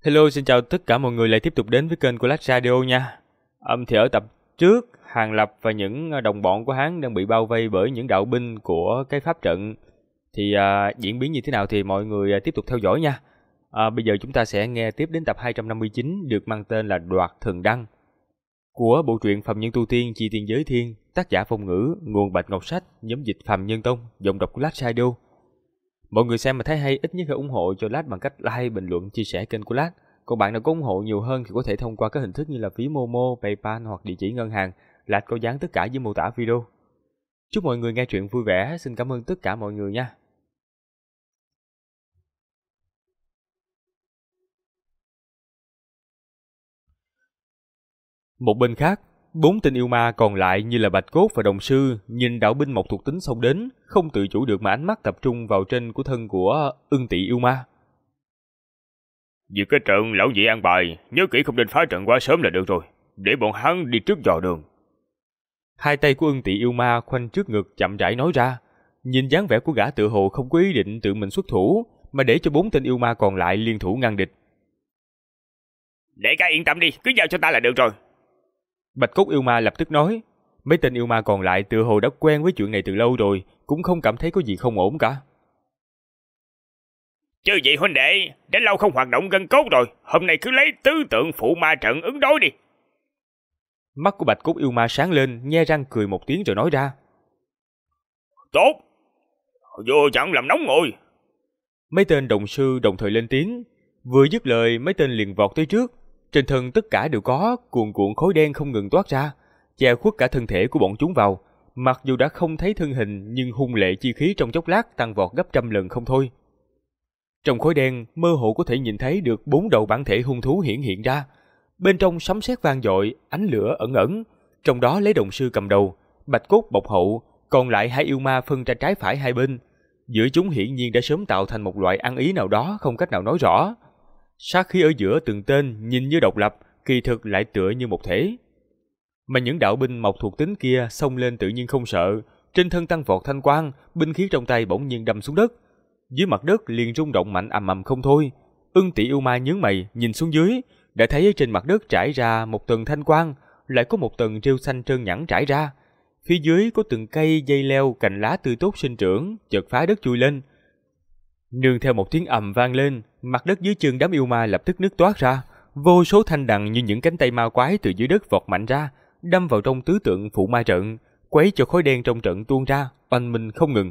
Hello, xin chào tất cả mọi người lại tiếp tục đến với kênh của Lách Radio nha. Thì ở tập trước, Hàng Lập và những đồng bọn của hắn đang bị bao vây bởi những đạo binh của cái pháp trận. Thì diễn biến như thế nào thì mọi người tiếp tục theo dõi nha. Bây giờ chúng ta sẽ nghe tiếp đến tập 259 được mang tên là Đoạt Thần Đăng của bộ truyện Phàm Nhân Tu Tiên Chi Tiên Giới Thiên, tác giả Phong Ngữ, nguồn Bạch Ngọc Sách, nhóm dịch Phàm Nhân Tông, giọng đọc của Lách Radio. Mọi người xem mà thấy hay ít nhất hãy ủng hộ cho Lách bằng cách like, bình luận, chia sẻ kênh của Lách. Còn bạn nào có ủng hộ nhiều hơn thì có thể thông qua các hình thức như là phí Momo, PayPal hoặc địa chỉ ngân hàng. Lách có dán tất cả dưới mô tả video. Chúc mọi người nghe truyện vui vẻ. Xin cảm ơn tất cả mọi người nha. Một bên khác, 4 tên yêu ma còn lại như là Bạch Cốt và Đồng Sư nhìn đạo binh Mộc Thuộc Tính xông đến, không tự chủ được mà ánh mắt tập trung vào trên của thân của Ưng Tỵ yêu ma. Việc cái trận lão nhị an bài, nhớ kỹ không nên phá trận quá sớm là được rồi, để bọn hắn đi trước dò đường. Hai tay của Ưng Tỵ yêu ma khoanh trước ngực chậm rãi nói ra, nhìn dáng vẻ của gã tự hồ không có ý định tự mình xuất thủ, mà để cho 4 tên yêu ma còn lại liên thủ ngăn địch. Để ca yên tâm đi, cứ giao cho ta là được rồi. Bạch Cốt yêu ma lập tức nói. Mấy tên yêu ma còn lại tự hồ đã quen với chuyện này từ lâu rồi, cũng không cảm thấy có gì không ổn cả. Chứ vậy huynh đệ, đã lâu không hoạt động gân cốt rồi, hôm nay cứ lấy tứ tượng phụ ma trận ứng đối đi. Mắt của Bạch Cốt yêu ma sáng lên, nhe răng cười một tiếng rồi nói ra. Tốt, vô chẳng làm nóng ngồi. Mấy tên đồng sư đồng thời lên tiếng, vừa dứt lời mấy tên liền vọt tới trước. Trên thân tất cả đều có cuồn cuộn khói đen không ngừng toát ra, che khuất cả thân thể của bọn chúng vào. Mặc dù đã không thấy thân hình nhưng hung lệ chi khí trong chốc lát tăng vọt gấp trăm lần không thôi. Trong khói đen mơ hồ có thể nhìn thấy được 4 đầu bản thể hung thú hiển hiện ra. Bên trong sấm sét vang dội, ánh lửa ẩn ẩn. Trong đó lấy Đồng Sư cầm đầu, Bạch Cốt bọc hậu, còn lại hai yêu ma phân ra trái phải hai bên. Giữa chúng hiển nhiên đã sớm tạo thành một loại ăn ý nào đó không cách nào nói rõ. Sát khí ở giữa từng tên nhìn như độc lập, kỳ thực lại tựa như một thể. Mà những đạo binh Mộc Thuộc Tính kia xông lên tự nhiên không sợ, trên thân tăng vọt thanh quang, binh khí trong tay bỗng nhiên đâm xuống đất. Dưới mặt đất liền rung động mạnh ầm ầm không thôi. Ưng Tỵ yêu ma nhướng mày nhìn xuống dưới, đã thấy ở trên mặt đất trải ra một tầng thanh quang, lại có một tầng rêu xanh trơn nhẵn trải ra. Phía dưới có từng cây dây leo cành lá tươi tốt sinh trưởng, chợt phá đất chui lên. Nương theo một tiếng ầm vang lên, mặt đất dưới chân đám yêu ma lập tức nứt toát ra, vô số thanh đằng như những cánh tay ma quái từ dưới đất vọt mạnh ra, đâm vào trong tứ tượng phụ ma trận, quấy cho khói đen trong trận tuôn ra, oanh minh không ngừng.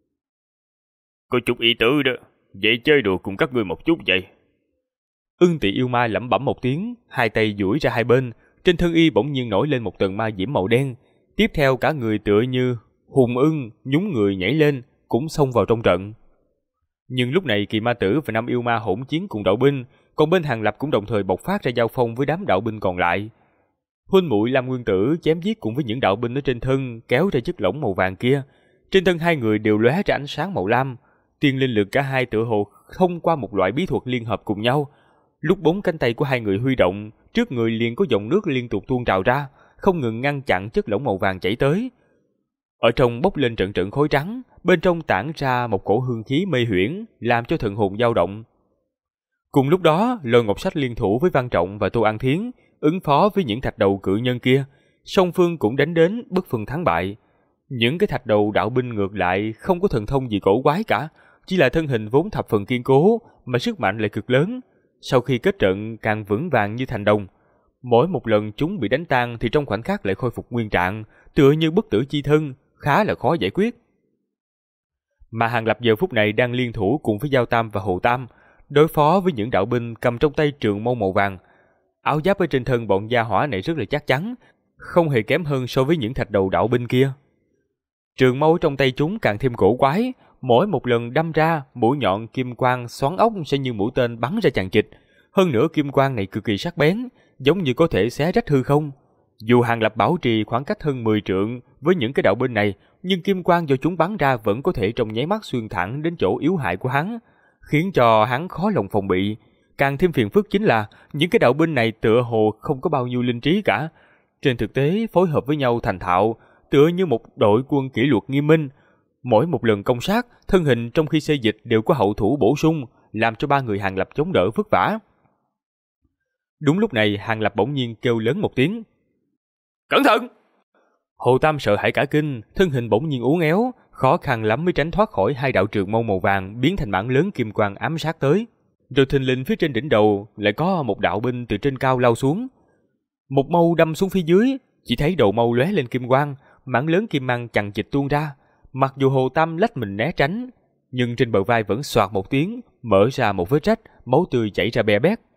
Có chút ý tứ đó, vậy chơi đùa cùng các ngươi một chút vậy. Ưng Tỵ yêu ma lẩm bẩm một tiếng, hai tay duỗi ra hai bên, trên thân y bỗng nhiên nổi lên một tầng ma diễm màu đen, tiếp theo cả người tựa như hùng ưng nhún người nhảy lên, cũng xông vào trong trận. Nhưng lúc này Kỳ Ma Tử và 5 yêu ma hỗn chiến cùng đạo binh, còn bên Hàng Lập cũng đồng thời bộc phát ra giao phong với đám đạo binh còn lại. Huynh muội Lam Nguyên Tử chém giết cùng với những đạo binh ở trên thân kéo ra chất lỏng màu vàng kia. Trên thân hai người đều lóe ra ánh sáng màu lam, tiên linh lực cả hai tựa hồ thông qua một loại bí thuật liên hợp cùng nhau. Lúc 4 cánh tay của hai người huy động, trước người liền có dòng nước liên tục tuôn trào ra, không ngừng ngăn chặn chất lỏng màu vàng chảy tới. Ở trong bốc lên trận trận khói trắng, bên trong tản ra một cổ hương khí mê huyễn, làm cho thần hồn dao động. Cùng lúc đó, Lôi Ngọc Sách liên thủ với Văn Trọng và Tô An Thiến, ứng phó với những thạch đầu cự nhân kia, song phương cũng đánh đến bất phân thắng bại. Những cái thạch đầu đạo binh ngược lại không có thần thông gì cổ quái cả, chỉ là thân hình vốn thập phần kiên cố, mà sức mạnh lại cực lớn. Sau khi kết trận càng vững vàng như thành đồng. Mỗi một lần chúng bị đánh tan thì trong khoảnh khắc lại khôi phục nguyên trạng, tựa như bất tử chi thân, khá là khó giải quyết. Mà Hàng Lập giờ phút này đang liên thủ cùng với Giao Tam và Hồ Tam, đối phó với những đạo binh cầm trong tay trường mâu màu vàng. Áo giáp ở trên thân bọn gia hỏa này rất là chắc chắn, không hề kém hơn so với những thạch đầu đạo binh kia. Trường mâu trong tay chúng càng thêm cổ quái, mỗi một lần đâm ra, mũi nhọn kim quang xoắn ốc sẽ như mũi tên bắn ra chằng chịt. Hơn nữa kim quang này cực kỳ sắc bén, giống như có thể xé rách hư không. Dù Hàng Lập bảo trì khoảng cách hơn 10 trượng với những cái đạo binh này, nhưng kim quang do chúng bắn ra vẫn có thể trong nháy mắt xuyên thẳng đến chỗ yếu hại của hắn, khiến cho hắn khó lòng phòng bị. Càng thêm phiền phức chính là những cái đạo binh này tựa hồ không có bao nhiêu linh trí cả. Trên thực tế phối hợp với nhau thành thạo, tựa như một đội quân kỷ luật nghiêm minh. Mỗi một lần công sát, thân hình trong khi xê dịch đều có hậu thủ bổ sung, làm cho ba người Hàng Lập chống đỡ vất vả. Đúng lúc này, Hàng Lập bỗng nhiên kêu lớn một tiếng. Cẩn thận! Hồ Tam sợ hãi cả kinh, thân hình bỗng nhiên uốn éo, khó khăn lắm mới tránh thoát khỏi hai đạo trường mâu màu vàng biến thành mảng lớn kim quang ám sát tới. Rồi thình lình phía trên đỉnh đầu lại có một đạo binh từ trên cao lao xuống. Một mâu đâm xuống phía dưới, chỉ thấy đầu mâu lóe lên kim quang, mảng lớn kim mang chằng chịt tuôn ra. Mặc dù Hồ Tam lách mình né tránh, nhưng trên bờ vai vẫn xoạt một tiếng, mở ra một vết rách, máu tươi chảy ra be bét.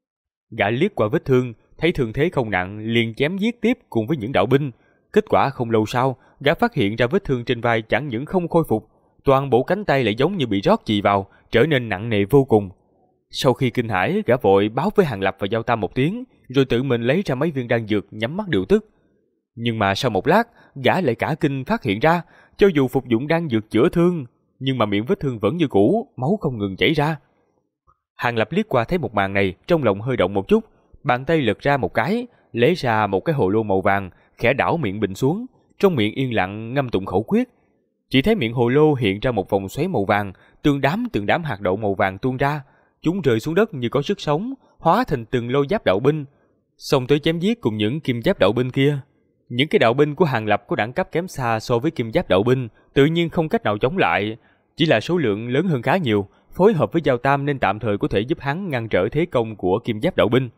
Gã liếc qua vết thương, thấy thương thế không nặng, liền chém giết tiếp cùng với những đạo binh. Kết quả không lâu sau, gã phát hiện ra vết thương trên vai chẳng những không khôi phục, toàn bộ cánh tay lại giống như bị rót chì vào, trở nên nặng nề vô cùng. Sau khi kinh hãi, gã vội báo với Hàng Lập và Giao Tam một tiếng, rồi tự mình lấy ra mấy viên đan dược nhắm mắt điều tức. Nhưng mà sau một lát, gã lại cả kinh phát hiện ra, cho dù phục dụng đan dược chữa thương, nhưng mà miệng vết thương vẫn như cũ, máu không ngừng chảy ra. Hàng Lập liếc qua thấy một màn này, trong lòng hơi động một chút, bàn tay lật ra một cái, lấy ra một cái hồ lô màu vàng, khẽ đảo miệng bình xuống, trong miệng yên lặng ngâm tụng khẩu quyết. Chỉ thấy miệng hồ lô hiện ra một vòng xoáy màu vàng, từng đám hạt đậu màu vàng tuôn ra, chúng rơi xuống đất như có sức sống, hóa thành từng lô giáp đạo binh, xông tới chém giết cùng những kim giáp đạo binh kia. Những cái đạo binh của Hàng Lập có đẳng cấp kém xa so với kim giáp đạo binh, tự nhiên không cách nào chống lại, chỉ là số lượng lớn hơn khá nhiều, phối hợp với Giao Tam nên tạm thời có thể giúp hắn ngăn trở thế công của kim giáp đạo binh.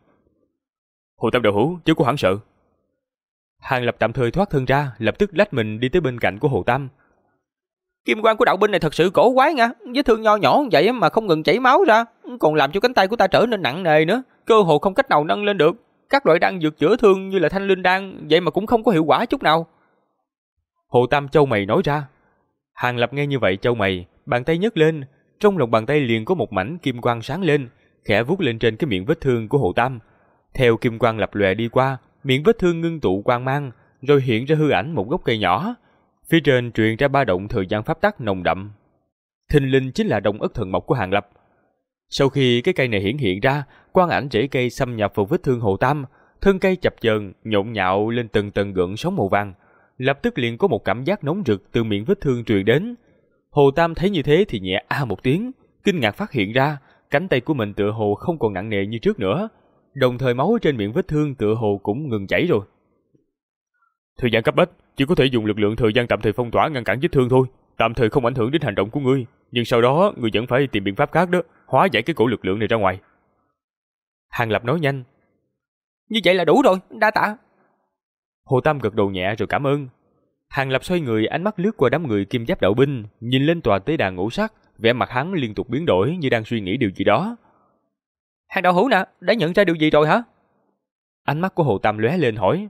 Hồ Tam đạo hữu, chứ có hoảng sợ. Hàng Lập tạm thời thoát thân ra, lập tức lách mình đi tới bên cạnh của Hồ Tam. Kim quang của đạo binh này thật sự cổ quái nha, vết thương nho nhỏ vậy mà không ngừng chảy máu ra, còn làm cho cánh tay của ta trở nên nặng nề nữa, cơ hồ không cách nào nâng lên được. Các loại đan dược chữa thương như là thanh linh đan vậy mà cũng không có hiệu quả chút nào. Hồ Tam chau mày nói ra. Hàng Lập nghe như vậy chau mày, bàn tay nhấc lên, trong lòng bàn tay liền có một mảnh kim quang sáng lên, khẽ vuốt lên trên cái miệng vết thương của Hồ Tam. Theo kim quang lập lòe đi qua, miệng vết thương ngưng tụ quang mang, rồi hiện ra hư ảnh một gốc cây nhỏ. Phía trên truyền ra ba động thời gian pháp tắc nồng đậm. Thình lình chính là Đông Ất Thần Mộc của Hàng Lập. Sau khi cái cây này hiển hiện ra, quang ảnh rễ cây xâm nhập vào vết thương Hồ Tam, thân cây chập chờn, nhộn nhạo lên từng tầng gợn sóng màu vàng. Lập tức liền có một cảm giác nóng rực từ miệng vết thương truyền đến. Hồ Tam thấy như thế thì nhẹ a một tiếng, kinh ngạc phát hiện ra cánh tay của mình tựa hồ không còn nặng nề như trước nữa, đồng thời máu trên miệng vết thương tựa hồ cũng ngừng chảy rồi. Thời gian cấp bách, chỉ có thể dùng lực lượng thời gian tạm thời phong tỏa ngăn cản vết thương thôi, tạm thời không ảnh hưởng đến hành động của ngươi, nhưng sau đó ngươi vẫn phải tìm biện pháp khác đó, hóa giải cái cổ lực lượng này ra ngoài. Hàng Lập nói nhanh. Như vậy là đủ rồi, đa tạ. Hồ Tam gật đầu nhẹ rồi cảm ơn. Hàng Lập xoay người, ánh mắt lướt qua đám người kim giáp đạo binh, nhìn lên tòa tế đàn ngũ sắc, vẻ mặt hắn liên tục biến đổi như đang suy nghĩ điều gì đó. Hàng đạo hữu nè, đã nhận ra điều gì rồi hả? Ánh mắt của Hồ Tam lóe lên hỏi.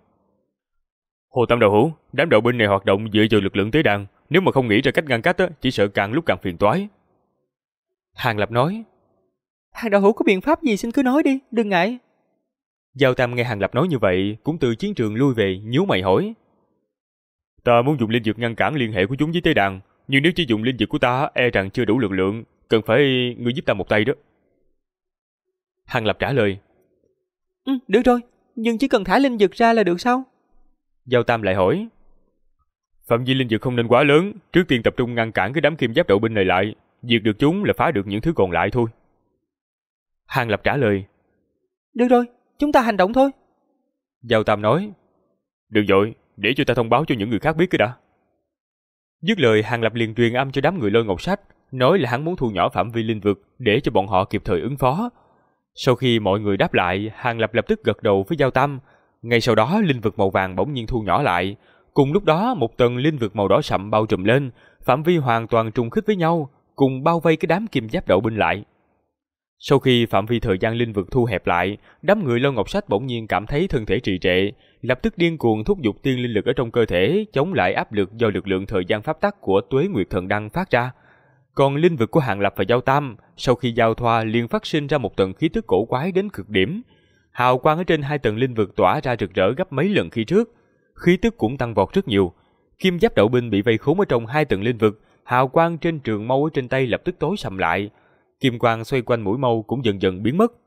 Hồ Tam đạo hữu, đám đạo binh này hoạt động dựa vào lực lượng tế đàn, nếu mà không nghĩ ra cách ngăn cách chỉ sợ càng lúc càng phiền toái. Hàng Lập nói. Hàng đạo hữu có biện pháp gì xin cứ nói đi, đừng ngại. Giao Tam nghe Hàng Lập nói như vậy, cũng từ chiến trường lui về, nhíu mày hỏi. Ta muốn dùng linh dược ngăn cản liên hệ của chúng với tế đàn, nhưng nếu chỉ dùng linh dược của ta e rằng chưa đủ lực lượng, cần phải ngươi giúp ta một tay đó. Hàng Lập trả lời. Được rồi, nhưng chỉ cần thả linh dược ra là được sao? Giao Tam lại hỏi. Phạm vi linh dược không nên quá lớn, trước tiên tập trung ngăn cản cái đám kim giáp đạo binh này lại, diệt được chúng là phá được những thứ còn lại thôi. Hàng Lập trả lời. Được rồi, chúng ta hành động thôi. Giao Tam nói. Được rồi, để cho ta thông báo cho những người khác biết cái đã. Dứt lời, Hàng Lập liền truyền âm cho đám người Lôi Ngọc Sách, nói là hắn muốn thu nhỏ phạm vi linh vực để cho bọn họ kịp thời ứng phó. Sau khi mọi người đáp lại, Hàng Lập lập tức gật đầu với Giao Tam. Ngay sau đó, linh vực màu vàng bỗng nhiên thu nhỏ lại. Cùng lúc đó, một tầng linh vực màu đỏ sậm bao trùm lên, phạm vi hoàn toàn trùng khít với nhau, cùng bao vây cái đám kim giáp đạo binh lại. Sau khi phạm vi thời gian linh vực thu hẹp lại, đám người Lôi Ngọc Sách bỗng nhiên cảm thấy thân thể trì trệ, lập tức điên cuồng thúc giục tiên linh lực ở trong cơ thể, chống lại áp lực do lực lượng thời gian pháp tắc của Tuế Nguyệt Thần Đăng phát ra. Còn linh vực của Hàng Lập và Giao Tam, sau khi giao thoa liền phát sinh ra một tầng khí tức cổ quái đến cực điểm. Hào quang ở trên hai tầng linh vực tỏa ra rực rỡ gấp mấy lần khi trước, khí tức cũng tăng vọt rất nhiều. Kim giáp đạo binh bị vây khốn ở trong hai tầng linh vực, hào quang trên trường mâu ở trên tay lập tức tối sầm lại. Kim quang xoay quanh mũi mâu cũng dần dần biến mất.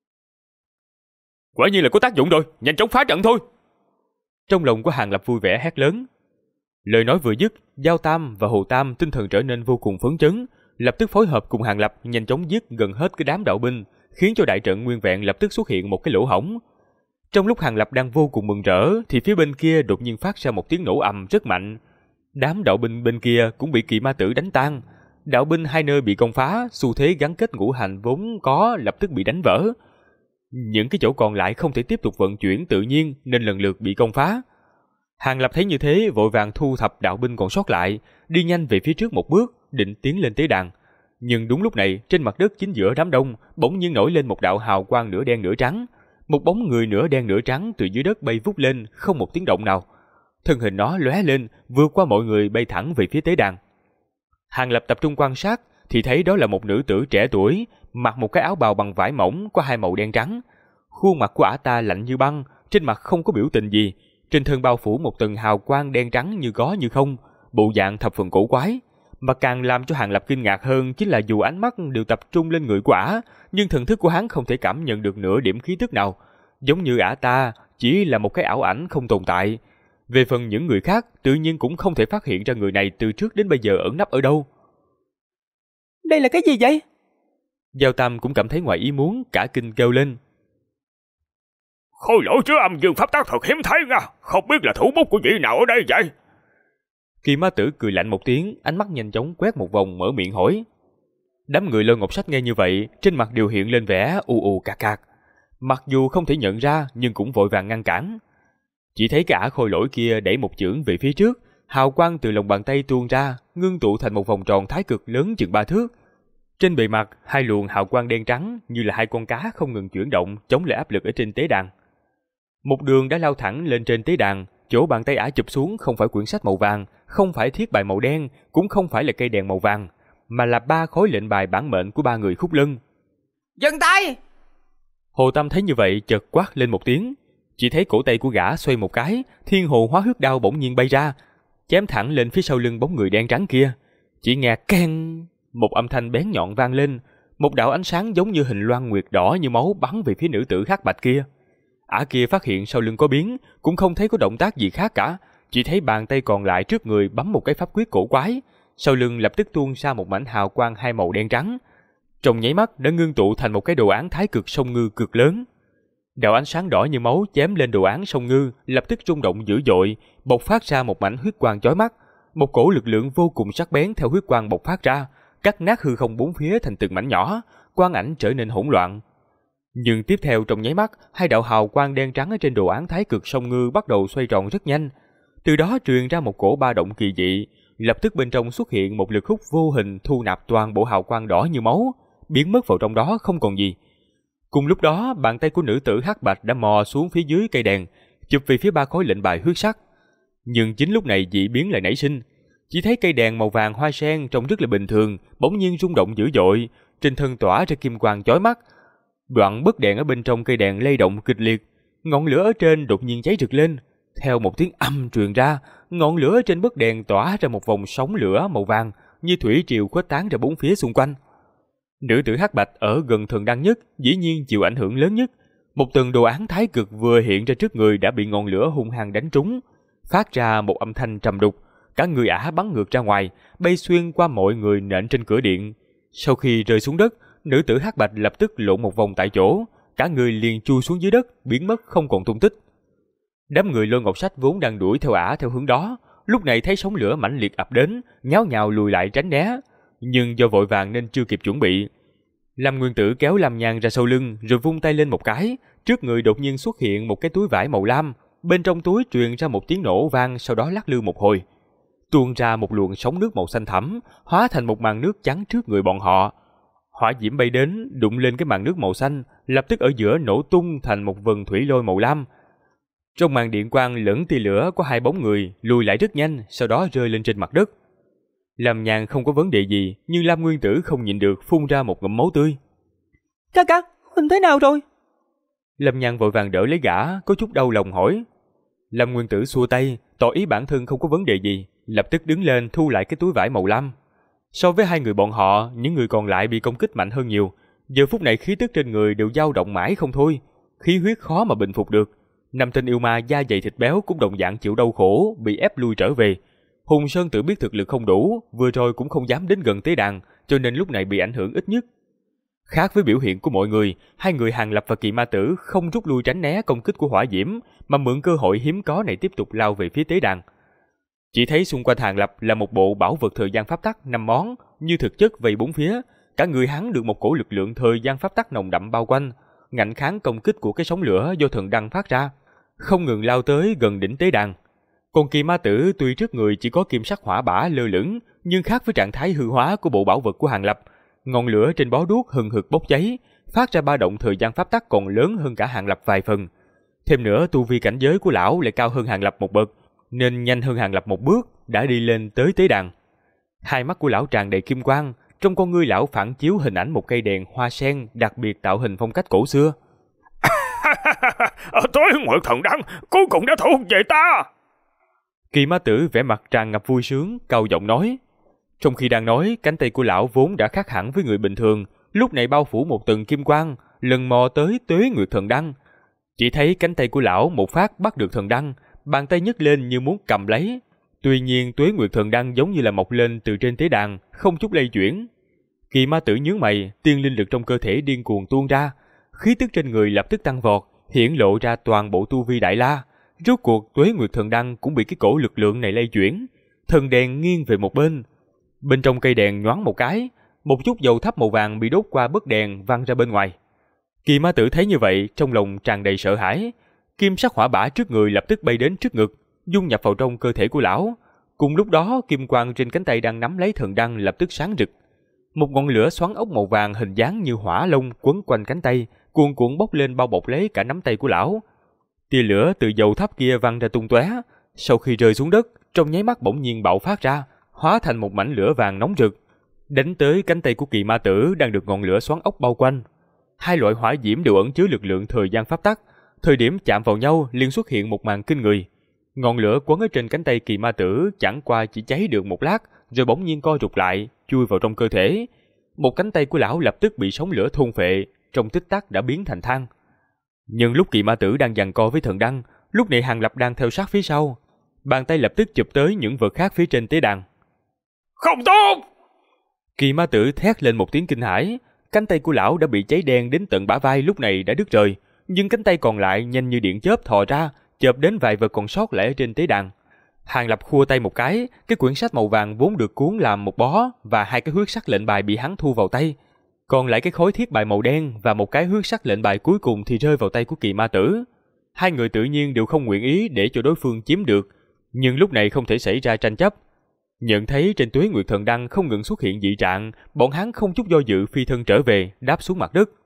Quả nhiên là có tác dụng rồi, nhanh chóng phá trận thôi. Trong lòng của Hàng Lập vui vẻ hét lớn. Lời nói vừa dứt, Giao Tam và Hồ Tam tinh thần trở nên vô cùng phấn chấn, lập tức phối hợp cùng Hàng Lập nhanh chóng giết gần hết cái đám đạo binh, khiến cho đại trận nguyên vẹn lập tức xuất hiện một cái lỗ hổng. Trong lúc Hàng Lập đang vô cùng mừng rỡ, thì phía bên kia đột nhiên phát ra một tiếng nổ ầm rất mạnh. Đám đạo binh bên kia cũng bị kỳ ma tử đánh tan. Đạo binh hai nơi bị công phá, xu thế gắn kết ngũ hành vốn có lập tức bị đánh vỡ. Những cái chỗ còn lại không thể tiếp tục vận chuyển tự nhiên nên lần lượt bị công phá. Hàng Lập thấy như thế, vội vàng thu thập đạo binh còn sót lại, đi nhanh về phía trước một bước, định tiến lên tế đàn. Nhưng đúng lúc này, trên mặt đất chính giữa đám đông, bỗng nhiên nổi lên một đạo hào quang nửa đen nửa trắng. Một bóng người nửa đen nửa trắng từ dưới đất bay vút lên, không một tiếng động nào. Thân hình nó lóe lên, vượt qua mọi người bay thẳng về phía tế đàn. Hàng Lập tập trung quan sát, thì thấy đó là một nữ tử trẻ tuổi, mặc một cái áo bào bằng vải mỏng có hai màu đen trắng. Khuôn mặt của ả ta lạnh như băng, trên mặt không có biểu tình gì, trên thân bao phủ một tầng hào quang đen trắng như có như không, bộ dạng thập phần cổ quái. Mà càng làm cho Hàng Lập kinh ngạc hơn chính là dù ánh mắt đều tập trung lên người của ả, nhưng thần thức của hắn không thể cảm nhận được nửa điểm khí tức nào, giống như ả ta chỉ là một cái ảo ảnh không tồn tại. Về phần những người khác, tự nhiên cũng không thể phát hiện ra người này từ trước đến bây giờ ẩn nấp ở đâu. Đây là cái gì vậy? Giao Tam cũng cảm thấy ngoài ý muốn, cả kinh kêu lên. Khôi lỗi chứa âm dương pháp tác thật hiếm thấy nha, không biết là thủ bút của vị nào ở đây vậy? Kỳ ma tử cười lạnh một tiếng, ánh mắt nhanh chóng quét một vòng mở miệng hỏi. Đám người Lôi Ngọc Sách nghe như vậy, trên mặt đều hiện lên vẻ u u cạc cạc. Mặc dù không thể nhận ra, nhưng cũng vội vàng ngăn cản. Chỉ thấy cái ả khôi lỗi kia đẩy một chưởng về phía trước, hào quang từ lòng bàn tay tuôn ra, ngưng tụ thành một vòng tròn thái cực lớn chừng 3 thước. Trên bề mặt, hai luồng hào quang đen trắng như là hai con cá không ngừng chuyển động, chống lại áp lực ở trên tế đàn. Một đường đã lao thẳng lên trên tế đàn, chỗ bàn tay ả chụp xuống không phải quyển sách màu vàng, không phải thiết bài màu đen, cũng không phải là cây đèn màu vàng, mà là 3 khối lệnh bài bản mệnh của 3 người Khúc Lân. Dừng tay! Hồ Tâm thấy như vậy chợt quát lên một tiếng, chỉ thấy cổ tay của gã xoay một cái, thiên hồ hóa huyết đao bỗng nhiên bay ra, chém thẳng lên phía sau lưng bóng người đen trắng kia. Chỉ nghe keng, một âm thanh bén nhọn vang lên, một đạo ánh sáng giống như hình loan nguyệt đỏ như máu bắn về phía nữ tử hắc bạch kia. Ả kia phát hiện sau lưng có biến, cũng không thấy có động tác gì khác cả, chỉ thấy bàn tay còn lại trước người bấm một cái pháp quyết cổ quái, sau lưng lập tức tuôn ra một mảnh hào quang hai màu đen trắng. Trong nháy mắt đã ngưng tụ thành một cái đồ án thái cực sông ngư cực lớn. Đạo ánh sáng đỏ như máu chém lên đồ án sông ngư, lập tức rung động dữ dội, bộc phát ra một mảnh huyết quang chói mắt. Một cổ lực lượng vô cùng sắc bén theo huyết quang bộc phát ra, cắt nát hư không bốn phía thành từng mảnh nhỏ, quang ảnh trở nên hỗn loạn. Nhưng tiếp theo trong nháy mắt, hai đạo hào quang đen trắng ở trên đồ án thái cực sông ngư bắt đầu xoay tròn rất nhanh. Từ đó truyền ra một cổ ba động kỳ dị, lập tức bên trong xuất hiện một lực hút vô hình thu nạp toàn bộ hào quang đỏ như máu, biến mất vào trong đó không còn gì. Cùng lúc đó, bàn tay của nữ tử hắc bạch đã mò xuống phía dưới cây đèn, chụp về phía 3 khối lệnh bài huyết sắc. Nhưng chính lúc này dị biến lại nảy sinh. Chỉ thấy cây đèn màu vàng hoa sen trông rất là bình thường, bỗng nhiên rung động dữ dội, trên thân tỏa ra kim quang chói mắt. Đoạn bấc đèn ở bên trong cây đèn lay động kịch liệt, ngọn lửa ở trên đột nhiên cháy rực lên. Theo một tiếng âm truyền ra, ngọn lửa trên bấc đèn tỏa ra một vòng sóng lửa màu vàng, như thủy triều khuếch tán ra bốn phía xung quanh. Nữ tử hắc bạch ở gần thần đăng nhất, dĩ nhiên chịu ảnh hưởng lớn nhất. Một tầng đồ án thái cực vừa hiện ra trước người đã bị ngọn lửa hung hăng đánh trúng, phát ra một âm thanh trầm đục. Cả người ả bắn ngược ra ngoài, bay xuyên qua mọi người nện trên cửa điện. Sau khi rơi xuống đất, nữ tử hắc bạch lập tức lộn một vòng tại chỗ, cả người liền chui xuống dưới đất, biến mất không còn tung tích. Đám người Lôi Ngọc Sách vốn đang đuổi theo ả theo hướng đó, lúc này thấy sóng lửa mãnh liệt ập đến, nháo nhào lùi lại tránh né, nhưng do vội vàng nên chưa kịp chuẩn bị. Lâm Nguyên Tử kéo Lâm Nhan ra sau lưng, rồi vung tay lên một cái, trước người đột nhiên xuất hiện một cái túi vải màu lam, bên trong túi truyền ra một tiếng nổ vang, sau đó lắc lư một hồi, tuôn ra một luồng sóng nước màu xanh thẳm, hóa thành một màn nước trắng trước người bọn họ. Hỏa diễm bay đến, đụng lên cái màn nước màu xanh, lập tức ở giữa nổ tung thành một vần thủy lôi màu lam. Trong màn điện quang lẫn tia lửa có 2 bóng người lùi lại rất nhanh, sau đó rơi lên trên mặt đất. Lâm Nhan không có vấn đề gì, nhưng Lâm Nguyên Tử không nhịn được phun ra một ngụm máu tươi. Ca, Huynh thế nào rồi? Lâm Nhan vội vàng đỡ lấy gã, có chút đau lòng hỏi. Lâm Nguyên Tử xua tay, tỏ ý bản thân không có vấn đề gì, lập tức đứng lên thu lại cái túi vải màu lam. So với 2 người bọn họ, những người còn lại bị công kích mạnh hơn nhiều. Giờ phút này khí tức trên người đều dao động mãi không thôi, khí huyết khó mà bình phục được. 5 tên yêu ma da dày thịt béo cũng đồng dạng chịu đau khổ, bị ép lui trở về. Hùng Sơn tự biết thực lực không đủ, vừa rồi cũng không dám đến gần tế đàn, cho nên lúc này bị ảnh hưởng ít nhất. Khác với biểu hiện của mọi người, hai người Hàng Lập và Kỳ Ma Tử không rút lui tránh né công kích của hỏa diễm, mà mượn cơ hội hiếm có này tiếp tục lao về phía tế đàn. Chỉ thấy xung quanh Hàng Lập là một bộ bảo vật thời gian pháp tắc 5 món, như thực chất vây bốn phía. Cả người hắn được một cổ lực lượng thời gian pháp tắc nồng đậm bao quanh, ngạnh kháng công kích của cái sóng lửa do thần đăng phát ra, không ngừng lao tới gần đỉnh tế đàn. Còn Kỳ Ma Tử tuy trước người chỉ có kim sắc hỏa bả lơ lửng, nhưng khác với trạng thái hư hóa của bộ bảo vật của Hàng Lập, ngọn lửa trên bó đuốc hừng hực bốc cháy, phát ra ba động thời gian pháp tắc còn lớn hơn cả Hàng Lập vài phần. Thêm nữa, tu vi cảnh giới của lão lại cao hơn Hàng Lập một bậc, nên nhanh hơn Hàng Lập một bước đã đi lên tới tế đàn. Hai mắt của lão tràn đầy kim quang, trong con ngươi lão phản chiếu hình ảnh một cây đèn hoa sen đặc biệt tạo hình phong cách cổ xưa. Tối Nguyệt Thần Đăng cuối cùng đã thuộc về ta. Kỳ Ma Tử vẻ mặt tràn ngập vui sướng, cao giọng nói. Trong khi đang nói, cánh tay của lão vốn đã khác hẳn với người bình thường, lúc này bao phủ một tầng kim quang, lần mò tới Tuế Nguyệt Thần Đăng. Chỉ thấy cánh tay của lão một phát bắt được thần đăng, bàn tay nhấc lên như muốn cầm lấy. Tuy nhiên Tuế Nguyệt Thần Đăng giống như là mọc lên từ trên tế đàn, không chút lay chuyển. Kỳ Ma Tử nhướng mày, tiên linh lực trong cơ thể điên cuồng tuôn ra, khí tức trên người lập tức tăng vọt, hiển lộ ra toàn bộ tu vi đại la. Rốt cuộc Tuế Nguyệt Thần Đăng cũng bị cái cổ lực lượng này lay chuyển, thần đèn nghiêng về một bên. Bên trong cây đèn nhoáng một cái, một chút dầu thấp màu vàng bị đốt qua bức đèn văng ra bên ngoài. Kỳ Ma Tử thấy như vậy, trong lòng tràn đầy sợ hãi. Kim sắc hỏa bả trước người lập tức bay đến trước ngực, dung nhập vào trong cơ thể của lão. Cùng lúc đó, kim quang trên cánh tay đang nắm lấy thần đăng lập tức sáng rực. Một ngọn lửa xoắn ốc màu vàng hình dáng như hỏa long quấn quanh cánh tay, cuồn cuộn bốc lên bao bọc lấy cả nắm tay của lão. Tia lửa từ dầu thấp kia văng ra tung tóe, sau khi rơi xuống đất, trong nháy mắt bỗng nhiên bạo phát ra, hóa thành một mảnh lửa vàng nóng rực, đánh tới cánh tay của Kỳ Ma Tử đang được ngọn lửa xoắn ốc bao quanh. Hai loại hỏa diễm đều ẩn chứa lực lượng thời gian pháp tắc, thời điểm chạm vào nhau liền xuất hiện một màn kinh người. Ngọn lửa quấn ở trên cánh tay Kỳ Ma Tử chẳng qua chỉ cháy được một lát, rồi bỗng nhiên co rụt lại, chui vào trong cơ thể. Một cánh tay của lão lập tức bị sóng lửa thôn phệ, trong tích tắc đã biến thành than. Nhưng lúc Kỳ Ma Tử đang giằng co với thần đăng, lúc này Hàng Lập đang theo sát phía sau, bàn tay lập tức chụp tới những vật khác phía trên tế đàn. Không tốt! Kỳ Ma Tử thét lên một tiếng kinh hãi, cánh tay của lão đã bị cháy đen đến tận bả vai lúc này đã đứt rời, nhưng cánh tay còn lại nhanh như điện chớp thò ra, chộp đến vài vật còn sót lại ở trên tế đàn. Hàng Lập khua tay một cái quyển sách màu vàng vốn được cuốn làm một bó và hai cái huyết sắc lệnh bài bị hắn thu vào tay. Còn lại cái khối thiết bài màu đen và một cái huyết sắc lệnh bài cuối cùng thì rơi vào tay của Kỳ Ma Tử. Hai người tự nhiên đều không nguyện ý để cho đối phương chiếm được, nhưng lúc này không thể xảy ra tranh chấp. Nhận thấy trên Tuế Nguyệt Thần Đăng không ngừng xuất hiện dị trạng, bọn hắn không chút do dự phi thân trở về, đáp xuống mặt đất.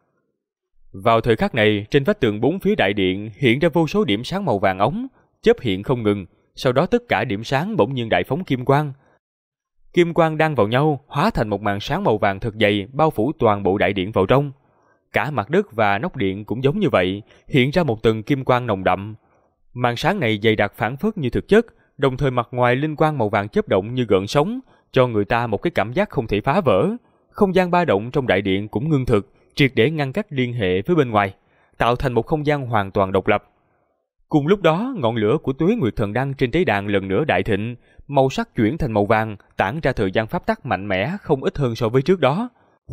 Vào thời khắc này, trên vách tường bốn phía đại điện hiện ra vô số điểm sáng màu vàng ống, chớp hiện không ngừng, sau đó tất cả điểm sáng bỗng nhiên đại phóng kim quang. Kim quang đan vào nhau, hóa thành một màn sáng màu vàng thật dày, bao phủ toàn bộ đại điện vào trong. Cả mặt đất và nóc điện cũng giống như vậy, hiện ra một tầng kim quang nồng đậm. Màn sáng này dày đặc phảng phất như thực chất, đồng thời mặt ngoài linh quang màu vàng chớp động như gợn sóng, cho người ta một cái cảm giác không thể phá vỡ. Không gian ba động trong đại điện cũng ngưng thực, triệt để ngăn cách liên hệ với bên ngoài, tạo thành một không gian hoàn toàn độc lập. Cùng lúc đó, ngọn lửa của Tuế Nguyệt Thần Đăng trên tế đàn lần nữa đại thịnh, màu sắc chuyển thành màu vàng, tản ra thời gian pháp tắc mạnh mẽ không ít hơn so với trước đó.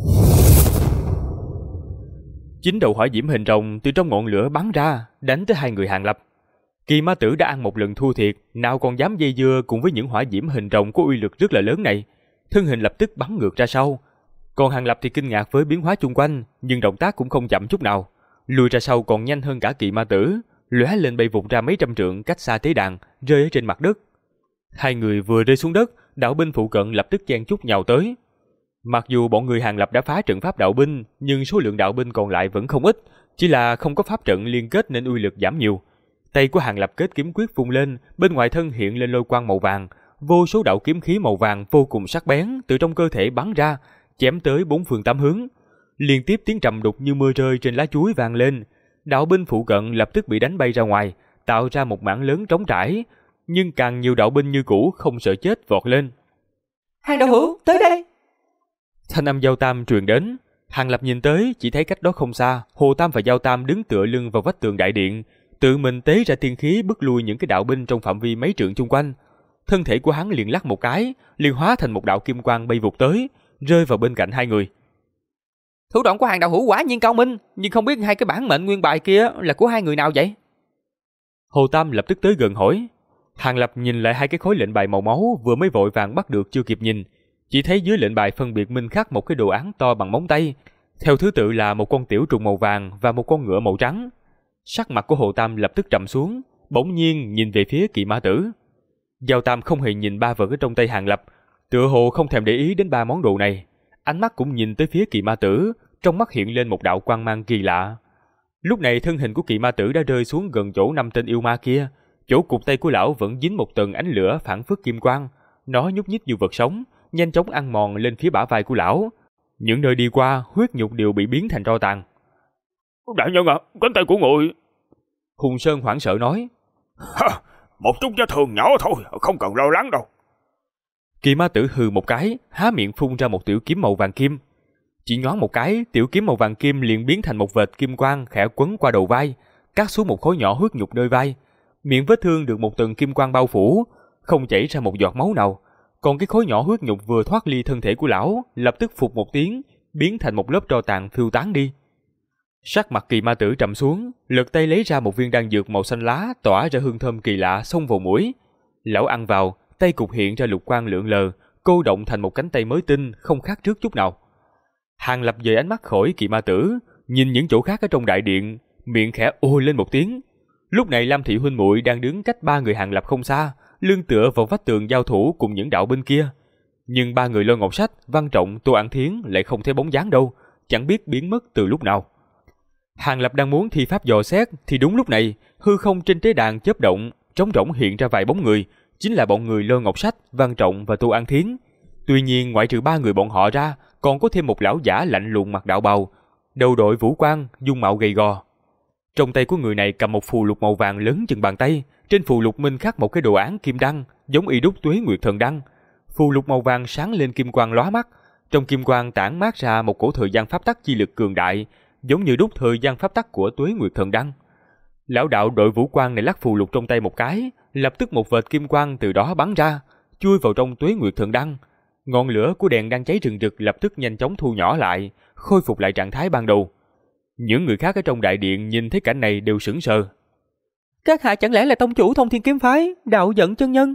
9 đầu hỏa diễm hình rồng từ trong ngọn lửa bắn ra, đánh tới hai người Hàng Lập. Kỳ Ma Tử đã ăn một lần thua thiệt, nào còn dám dây dưa cùng với những hỏa diễm hình rồng có uy lực rất là lớn này. Thân hình lập tức bắn ngược ra sau. Còn Hàng Lập thì kinh ngạc với biến hóa chung quanh, nhưng động tác cũng không chậm chút nào, lùi ra sau còn nhanh hơn cả Kỳ Ma Tử, lóe lên bay vụt ra mấy trăm trượng cách xa tế đàn, rơi ở trên mặt đất. Hai người vừa rơi xuống đất, đạo binh phụ cận lập tức chen chúc nhào tới. Mặc dù bọn người Hàng Lập đã phá trận pháp đạo binh, nhưng số lượng đạo binh còn lại vẫn không ít, chỉ là không có pháp trận liên kết nên uy lực giảm nhiều. Tay của Hàng Lập kết kiếm quyết vung lên, bên ngoài thân hiện lên lôi quang màu vàng, vô số đạo kiếm khí màu vàng vô cùng sắc bén từ trong cơ thể bắn ra, chém tới bốn phương tám hướng. Liên tiếp tiếng trầm đục như mưa rơi trên lá chuối vang lên, đạo binh phụ cận lập tức bị đánh bay ra ngoài, tạo ra một mảng lớn trống trải, nhưng càng nhiều đạo binh như cũ không sợ chết vọt lên. Hàng đạo hữu, tới đây! Thanh âm Giao Tam truyền đến. Hàng Lập nhìn tới, chỉ thấy cách đó không xa, Hồ Tam và Giao Tam đứng tựa lưng vào vách tường đại điện, tự mình tế ra tiên khí bức lui những cái đạo binh trong phạm vi mấy trượng chung quanh. Thân thể của hắn liền lắc một cái, liền hóa thành một đạo kim quang bay vụt tới, rơi vào bên cạnh hai người. Thủ đoạn của Hàng đạo hữu quả nhiên cao minh, nhưng không biết hai cái bản mệnh nguyên bài kia là của hai người nào vậy? Hồ Tam lập tức tới gần hỏi. Hàng Lập nhìn lại hai cái khối lệnh bài màu máu vừa mới vội vàng bắt được chưa kịp nhìn, chỉ thấy dưới lệnh bài phân biệt minh khắc một cái đồ án to bằng móng tay, theo thứ tự là một con tiểu trùng màu vàng và một con ngựa màu trắng. Sắc mặt của Hồ Tam lập tức trầm xuống, bỗng nhiên nhìn về phía Kỵ Ma Tử. Giao Tam không hề nhìn ba vật ở trong tay Hàng Lập, tựa hồ không thèm để ý đến ba món đồ này, ánh mắt cũng nhìn tới phía Kỵ Ma Tử, trong mắt hiện lên một đạo quang mang kỳ lạ. Lúc này thân hình của Kỵ Ma Tử đã rơi xuống gần chỗ 5 tên yêu ma kia, chỗ cụt tay của lão vẫn dính một tầng ánh lửa phản phất kim quang, nó nhúc nhích như vật sống, nhanh chóng ăn mòn lên phía bả vai của lão. Những nơi đi qua, huyết nhục đều bị biến thành tro tàn. Đại nhân ạ, cánh tay của người. Hùng Sơn hoảng sợ nói. Một chút vết thương nhỏ thôi, không cần lo lắng đâu. Kỵ Ma Tử hừ một cái, há miệng phun ra một tiểu kiếm màu vàng kim. Chỉ nhón một cái, tiểu kiếm màu vàng kim liền biến thành một vệt kim quang khẽ quấn qua đầu vai, cắt xuống một khối nhỏ huyết nhục nơi vai. Miệng vết thương được một tầng kim quang bao phủ, không chảy ra một giọt máu nào. Còn cái khối nhỏ huyết nhục vừa thoát ly thân thể của lão, lập tức phụt một tiếng, biến thành một lớp tro tàn phiêu tán đi. Sắc mặt Kỵ Ma Tử trầm xuống, lật tay lấy ra một viên đan dược màu xanh lá tỏa ra hương thơm kỳ lạ xông vào mũi. Lão ăn vào, tay cục hiện ra lục quang lượn lờ, cô động thành một cánh tay mới tinh, không khác trước chút nào. Hàng Lập dời ánh mắt khỏi Kỵ Ma Tử, nhìn những chỗ khác ở trong đại điện, miệng khẽ ôi lên một tiếng. Lúc này Lam Thị huynh muội đang đứng cách ba người Hàng Lập không xa, lưng tựa vào vách tường giao thủ cùng những đạo binh kia. Nhưng ba người Lôi Ngọc Sách, Văn Trọng, Tô An Thiến lại không thấy bóng dáng đâu, chẳng biết biến mất từ lúc nào. Hàng Lập đang muốn thi pháp dò xét thì đúng lúc này, hư không trên tế đàn chớp động, trống rỗng hiện ra vài bóng người, chính là bọn người Lôi Ngọc Sách, Văn Trọng và Tô An Thiến. Tuy nhiên ngoại trừ ba người bọn họ ra, còn có thêm một lão giả lạnh lùng mặc đạo bào, đầu đội vũ quan, dung mạo gầy gò. Trong tay của người này cầm một phù lục màu vàng lớn chừng bàn tay, trên phù lục minh khắc một cái đồ án kim đăng, giống y đúc Tuế Nguyệt Thần Đăng. Phù lục màu vàng sáng lên kim quang lóa mắt, trong kim quang tản mát ra một cổ thời gian pháp tắc chi lực cường đại, giống như đúc thời gian pháp tắc của Tuế Nguyệt Thần Đăng. Lão đạo đội vũ quan này lắc phù lục trong tay một cái, lập tức một vệt kim quang từ đó bắn ra, chui vào trong Tuế Nguyệt Thần Đăng. Ngọn lửa của đèn đang cháy rừng rực lập tức nhanh chóng thu nhỏ lại, khôi phục lại trạng thái ban đầu. Những người khác ở trong đại điện nhìn thấy cảnh này đều sững sờ. Các hạ chẳng lẽ là tông chủ Thông Thiên Kiếm Phái, Đạo Giận chân nhân?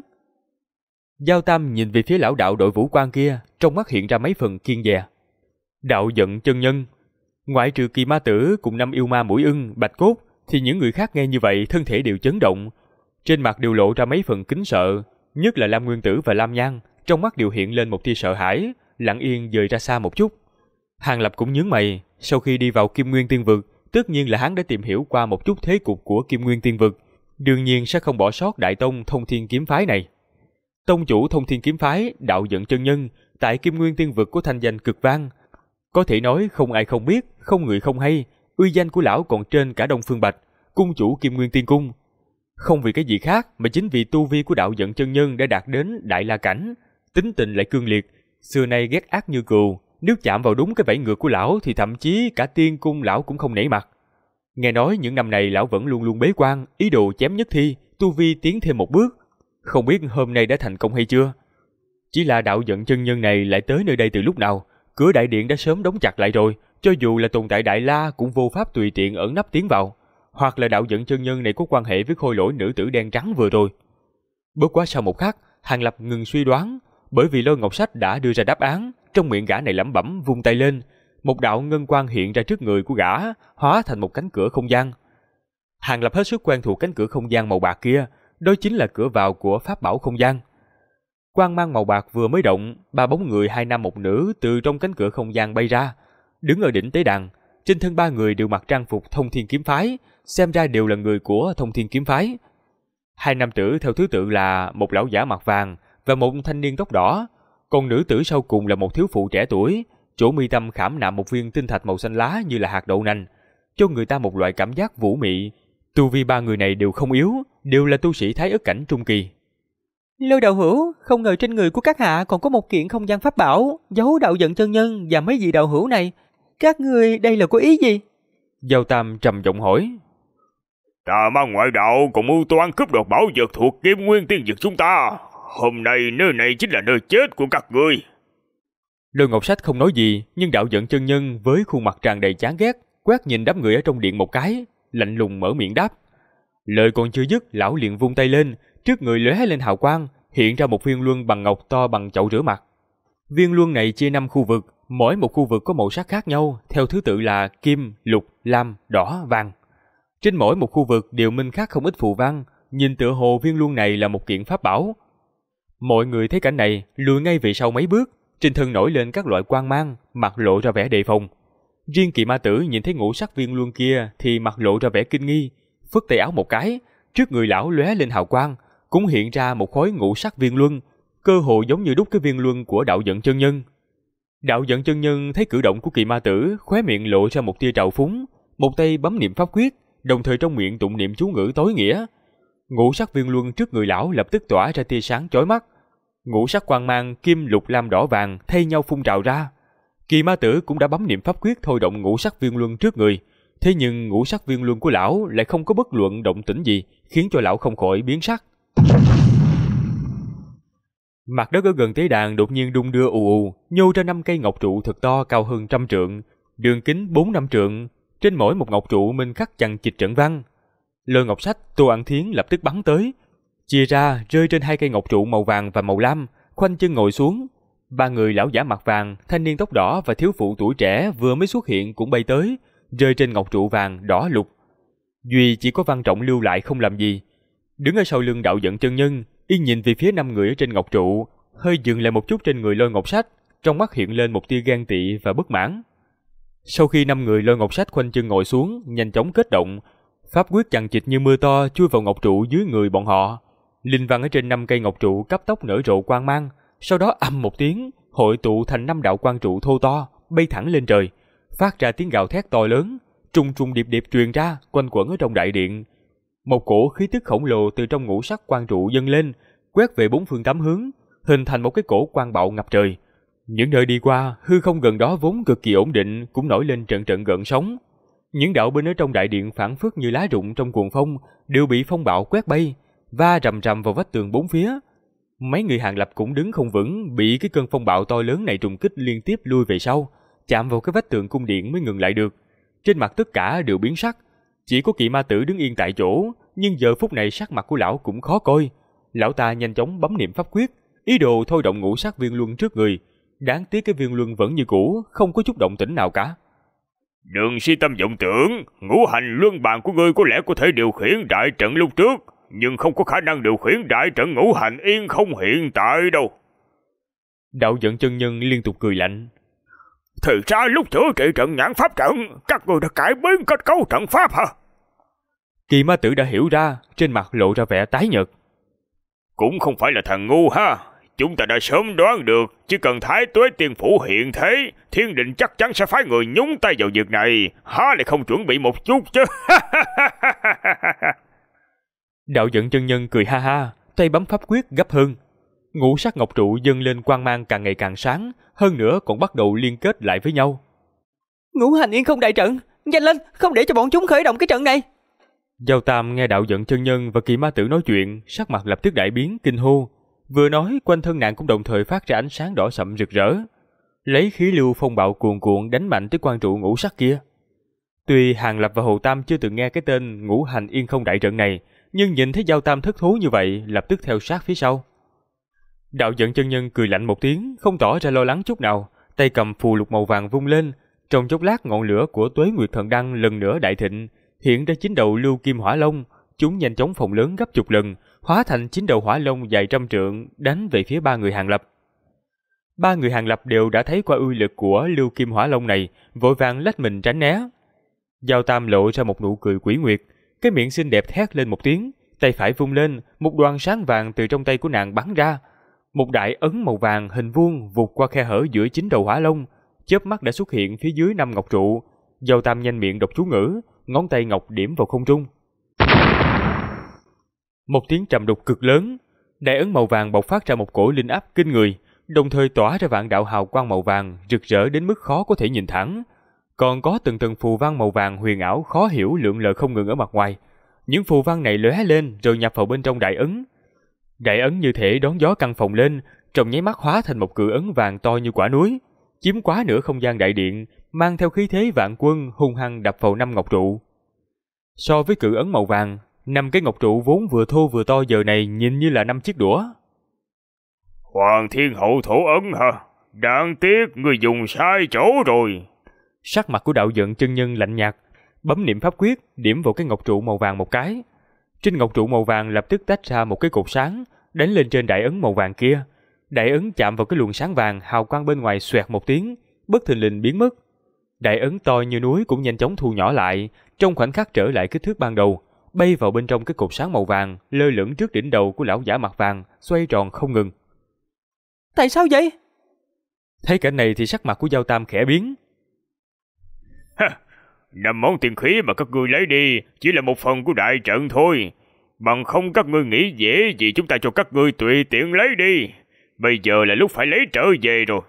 Giao Tam nhìn về phía lão đạo đội vũ quan kia, trong mắt hiện ra mấy phần kiêng dè. Đạo Giận chân nhân, ngoại trừ Kỵ Ma Tử cùng 5 yêu ma mũi ưng, bạch cốt, thì những người khác nghe như vậy thân thể đều chấn động, trên mặt đều lộ ra mấy phần kính sợ, nhất là Lam Nguyên Tử và Lam Nhan, trong mắt đều hiện lên một tia sợ hãi, lặng yên dời ra xa một chút. Hàng Lập cũng nhướng mày, sau khi đi vào Kim Nguyên Tiên Vực, tất nhiên là hắn đã tìm hiểu qua một chút thế cục của Kim Nguyên Tiên Vực, đương nhiên sẽ không bỏ sót đại tông Thông Thiên Kiếm Phái này. Tông chủ Thông Thiên Kiếm Phái, Đạo Giận chân nhân, tại Kim Nguyên Tiên Vực có thanh danh cực vang, có thể nói không ai không biết, không người không hay, uy danh của lão còn trên cả Đông Phương Bạch, cung chủ Kim Nguyên Tiên Cung. Không vì cái gì khác mà chính vì tu vi của Đạo Giận chân nhân đã đạt đến đại la cảnh, tính tình lại cương liệt, xưa nay ghét ác như cừu, nếu chạm vào đúng cái vảy ngược của lão thì thậm chí cả tiên cung lão cũng không nể mặt. Nghe nói những năm này lão vẫn luôn luôn bế quan, ý đồ chém nhất thi, tu vi tiến thêm một bước, không biết hôm nay đã thành công hay chưa. Chỉ là Đạo Giận chân nhân này lại tới nơi đây từ lúc nào, cửa đại điện đã sớm đóng chặt lại rồi, cho dù là tồn tại Đại La cũng vô pháp tùy tiện ẩn nấp tiến vào, hoặc là Đạo Giận chân nhân này có quan hệ với khôi lỗi nữ tử đen trắng vừa rồi. Bất quá sau một khắc, Hàng Lập ngừng suy đoán, bởi vì Lôi Ngọc Sách đã đưa ra đáp án, trong miệng gã này lẩm bẩm vung tay lên, một đạo ngân quang hiện ra trước người của gã, hóa thành một cánh cửa không gian. Hàng Lập hết sức quen thuộc cánh cửa không gian màu bạc kia, đó chính là cửa vào của pháp bảo không gian. Quang mang màu bạc vừa mới động, ba bóng người 2 nam 1 nữ từ trong cánh cửa không gian bay ra, đứng ở đỉnh tế đàn, trên thân ba người đều mặc trang phục Thông Thiên Kiếm Phái, xem ra đều là người của Thông Thiên Kiếm Phái. 2 nam tử theo thứ tự là một lão giả mặt vàng và một thanh niên tóc đỏ, còn nữ tử sau cùng là một thiếu phụ trẻ tuổi, chỗ mi tâm khảm nạm một viên tinh thạch màu xanh lá như là hạt đậu nành, cho người ta một loại cảm giác vũ mị. Tu vi ba người này đều không yếu, đều là tu sĩ Thái Ức cảnh trung kỳ. Lôi đạo hữu, không ngờ trên người của các hạ còn có một kiện không gian pháp bảo, giấu Đạo Giận chân nhân và mấy vị đạo hữu này. Các người đây là có ý gì? Giao Tam trầm giọng hỏi. Tà ma ngoại đạo còn mưu toan cướp đoạt bảo vật thuộc Kim Nguyên Tiên Vực chúng ta. Hôm nay nơi này chính là nơi chết của các ngươi. Lôi Ngọc Sách không nói gì, nhưng Đạo Giận chân nhân với khuôn mặt tràn đầy chán ghét, quét nhìn đám người ở trong điện một cái, lạnh lùng mở miệng đáp. Lời còn chưa dứt, lão liền vung tay lên, trước người lóe lên hào quang, hiện ra một viên luân bằng ngọc to bằng chậu rửa mặt. Viên luân này chia 5 khu vực, mỗi một khu vực có màu sắc khác nhau, theo thứ tự là kim, lục, lam, đỏ, vàng. Trên mỗi một khu vực đều minh khắc không ít phù văn, nhìn tựa hồ viên luân này là một kiện pháp bảo. Mọi người thấy cảnh này, lùi ngay về sau mấy bước, trên thân nổi lên các loại quang mang, mặt lộ ra vẻ đề phòng. Riêng Kỳ Ma Tử nhìn thấy ngũ sắc viên luân kia thì mặt lộ ra vẻ kinh nghi, phất tay áo một cái, trước người lão lóe lên hào quang, cũng hiện ra một khối ngũ sắc viên luân, cơ hồ giống như đúc cái viên luân của Đạo Giận chân nhân. Đạo Giận chân nhân thấy cử động của Kỳ Ma Tử, khóe miệng lộ ra một tia trào phúng, một tay bấm niệm pháp quyết, đồng thời trong miệng tụng niệm chú ngữ tối nghĩa. Ngũ sắc viên luân trước người lão lập tức tỏa ra tia sáng chói mắt. Ngũ sắc quang mang kim, lục, lam, đỏ, vàng thay nhau phun trào ra. Kỳ Ma Tử cũng đã bấm niệm pháp quyết thôi động ngũ sắc viên luân trước người, thế nhưng ngũ sắc viên luân của lão lại không có bất luận động tĩnh gì, khiến cho lão không khỏi biến sắc. Mặt đất ở gần tế đàn đột nhiên đung đưa ù ù, nhô ra 5 cây ngọc trụ thật to cao hơn 100 trượng, đường kính 4-5 trượng, trên mỗi một ngọc trụ minh khắc chằng chịt trận văn. Lôi Ngọc Sách, Tô Ăn Thiến lập tức bắn tới, chia ra rơi trên 2 cây ngọc trụ màu vàng và màu lam, khoanh chân ngồi xuống. 3 người lão giả mặt vàng, thanh niên tóc đỏ và thiếu phụ tuổi trẻ vừa mới xuất hiện cũng bay tới, rơi trên ngọc trụ vàng đỏ lục. Duy chỉ có Văn Trọng lưu lại không làm gì, đứng ở sau lưng Đạo Giận chân nhân, y nhìn về phía 5 người ở trên ngọc trụ, hơi dừng lại một chút trên người Lôi Ngọc Sách, trong mắt hiện lên một tia ghen tị và bất mãn. Sau khi 5 người Lôi Ngọc Sách khoanh chân ngồi xuống, nhanh chóng kết động, pháp quyết chằng chịt như mưa to chui vào ngọc trụ dưới người bọn họ. Linh văn ở trên 5 cây ngọc trụ cấp tốc nở rộ quang mang, sau đó ầm một tiếng, hội tụ thành 5 đạo quang trụ thô to, bay thẳng lên trời, phát ra tiếng gào thét to lớn, trùng trùng điệp điệp truyền ra, quanh quẩn ở trong đại điện. Một cổ khí tức khổng lồ từ trong ngũ sắc quang trụ dâng lên, quét về 4 phương 8 hướng, hình thành một cái cổ quang bạo ngập trời. Những nơi đi qua, hư không gần đó vốn cực kỳ ổn định cũng nổi lên trận trận gợn sóng. Những đạo binh ở trong đại điện phảng phất như lá rụng trong cuồng phong, đều bị phong bạo quét bay, va rầm rầm vào vách tường bốn phía. Mấy người Hàng Lập cũng đứng không vững, bị cái cơn phong bạo to lớn này trùng kích liên tiếp lui về sau, chạm vào cái vách tường cung điện mới ngừng lại được. Trên mặt tất cả đều biến sắc, chỉ có Kỵ Ma Tử đứng yên tại chỗ, nhưng giờ phút này sắc mặt của lão cũng khó coi. Lão ta nhanh chóng bấm niệm pháp quyết, ý đồ thôi động ngũ sắc viên luân trước người. Đáng tiếc cái viên luân vẫn như cũ, không có chút động tĩnh nào cả. Đừng si tâm vọng tưởng, ngũ hành luân bàn của ngươi có lẽ có thể điều khiển đại trận lúc trước, nhưng không có khả năng điều khiển đại trận ngũ hành yên không hiện tại đâu. Đạo Giận chân nhân liên tục cười lạnh. Thì ra lúc chữa trị trận nhãn pháp trận, các ngươi đã cải biến kết cấu trận pháp hả? Kỳ Ma Tử đã hiểu ra, trên mặt lộ ra vẻ tái nhợt. Cũng không phải là thằng ngu ha, chúng ta đã sớm đoán được, chỉ cần Thái Tuế Tiên Phủ hiện thế, Thiên Định chắc chắn sẽ phái người nhúng tay vào việc này, há lại không chuẩn bị một chút chứ. Đạo Giận chân nhân cười ha ha, tay bấm pháp quyết gấp hơn. Ngũ sắc ngọc trụ dâng lên quang mang càng ngày càng sáng, hơn nữa còn bắt đầu liên kết lại với nhau. Ngũ hành yên không đại trận, nhanh lên, không để cho bọn chúng khởi động cái trận này. Giao Tam nghe Đạo Giận chân nhân và Kỳ Ma Tử nói chuyện, sắc mặt lập tức đại biến, kinh hô. Vừa nói, quanh thân nàng cũng đồng thời phát ra ánh sáng đỏ sậm rực rỡ, lấy khí lưu phong bạo cuồn cuộn đánh mạnh tới quang trụ ngũ sắc kia. Tuy Hàng Lập và Hồ Tam chưa từng nghe cái tên ngũ hành yên không đại trận này, nhưng nhìn thấy Giao Tam thất thố như vậy, lập tức theo sát phía sau. Đạo Giận chân nhân cười lạnh một tiếng, không tỏ ra lo lắng chút nào, tay cầm phù lục màu vàng vung lên, trong chốc lát ngọn lửa của Tuế Nguyệt Thần Đăng lần nữa đại thịnh, hiện ra 9 đầu lưu kim hỏa long, chúng nhanh chóng phồng lớn gấp chục lần, hóa thành 9 đầu hỏa long dài 100 trượng, đánh về phía 3 người Hàng Lập. 3 người Hàng Lập đều đã thấy qua uy lực của lưu kim hỏa long này, vội vàng lách mình tránh né. Giao Tam lộ ra một nụ cười quỷ nguyệt, cái miệng xinh đẹp thét lên một tiếng, tay phải vung lên, một đoàn sáng vàng từ trong tay của nàng bắn ra. Một đại ấn màu vàng hình vuông vụt qua khe hở giữa 9 đầu hỏa long, chớp mắt đã xuất hiện phía dưới 5 ngọc trụ. Giao Tam nhanh miệng đọc chú ngữ, ngón tay ngọc điểm vào không trung. Một tiếng trầm đục cực lớn, đại ấn màu vàng bộc phát ra một cổ linh áp kinh người, đồng thời tỏa ra vạn đạo hào quang màu vàng rực rỡ đến mức khó có thể nhìn thẳng. Còn có từng từng phù văn màu vàng huyền ảo khó hiểu lượn lờ không ngừng ở mặt ngoài. Những phù văn này lóe lên rồi nhập vào bên trong đại ấn. Đại ấn như thể đón gió căng phồng lên, trong nháy mắt hóa thành một cự ấn vàng to như quả núi. chiếm quá nửa không gian đại điện, mang theo khí thế vạn quân hung hăng đập vào 5 ngọc trụ. So với cự ấn màu vàng, 5 cái ngọc trụ vốn vừa thô vừa to giờ này nhìn như là 5 chiếc đũa. Hoàng Thiên Hậu thổ ấn hả? Đáng tiếc người dùng sai chỗ rồi. Sắc mặt của đạo vận chân nhân lạnh nhạt, bấm niệm pháp quyết, điểm vào cái ngọc trụ màu vàng một cái. Trên ngọc trụ màu vàng lập tức tách ra một cái cột sáng, đánh lên trên đại ấn màu vàng kia. Đại ấn chạm vào cái luồng sáng vàng, hào quang bên ngoài xoẹt một tiếng, bất thình lình biến mất. Đại ấn to như núi cũng nhanh chóng thu nhỏ lại, trong khoảnh khắc trở lại kích thước ban đầu, bay vào bên trong cái cột sáng màu vàng, lơ lửng trước đỉnh đầu của lão giả mặt vàng, xoay tròn không ngừng. Tại sao vậy? Thấy cảnh này thì sắc mặt của Giao Tam khẽ biến. 5 món tiền khí mà các ngươi lấy đi chỉ là một phần của đại trận thôi. Bằng không các ngươi nghĩ dễ gì chúng ta cho các ngươi tùy tiện lấy đi. Bây giờ là lúc phải lấy trở về rồi.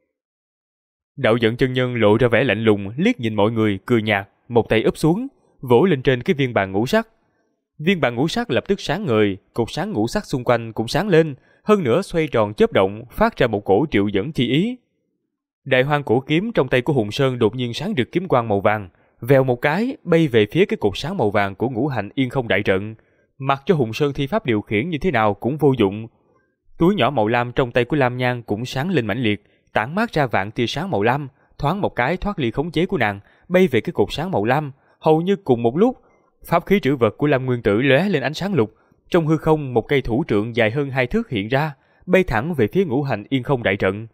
Đạo vận chân nhân lộ ra vẻ lạnh lùng, liếc nhìn mọi người, cười nhạt, một tay úp xuống, vỗ lên trên cái viên bàn ngũ sắc. Viên bàn ngũ sắc lập tức sáng ngời, cột sáng ngũ sắc xung quanh cũng sáng lên, hơn nữa xoay tròn chớp động, phát ra một cổ triệu dẫn chi ý. Đại hoang cổ kiếm trong tay của Hùng Sơn đột nhiên sáng rực kiếm quang màu vàng, vèo một cái bay về phía cái cột sáng màu vàng của ngũ hành yên không đại trận. Mặc cho Hùng Sơn thi pháp điều khiển như thế nào cũng vô dụng. Túi nhỏ màu lam trong tay của Lam Nhan cũng sáng lên mãnh liệt, tản mát ra vạn tia sáng màu lam, thoáng một cái thoát ly khống chế của nàng, bay về cái cột sáng màu lam. Hầu như cùng một lúc, pháp khí trữ vật của Lam Nguyên Tử lóe lên ánh sáng lục, trong hư không một cây thủ trượng dài hơn 2 thước hiện ra, bay thẳng về phía ngũ hành yên không đại trận.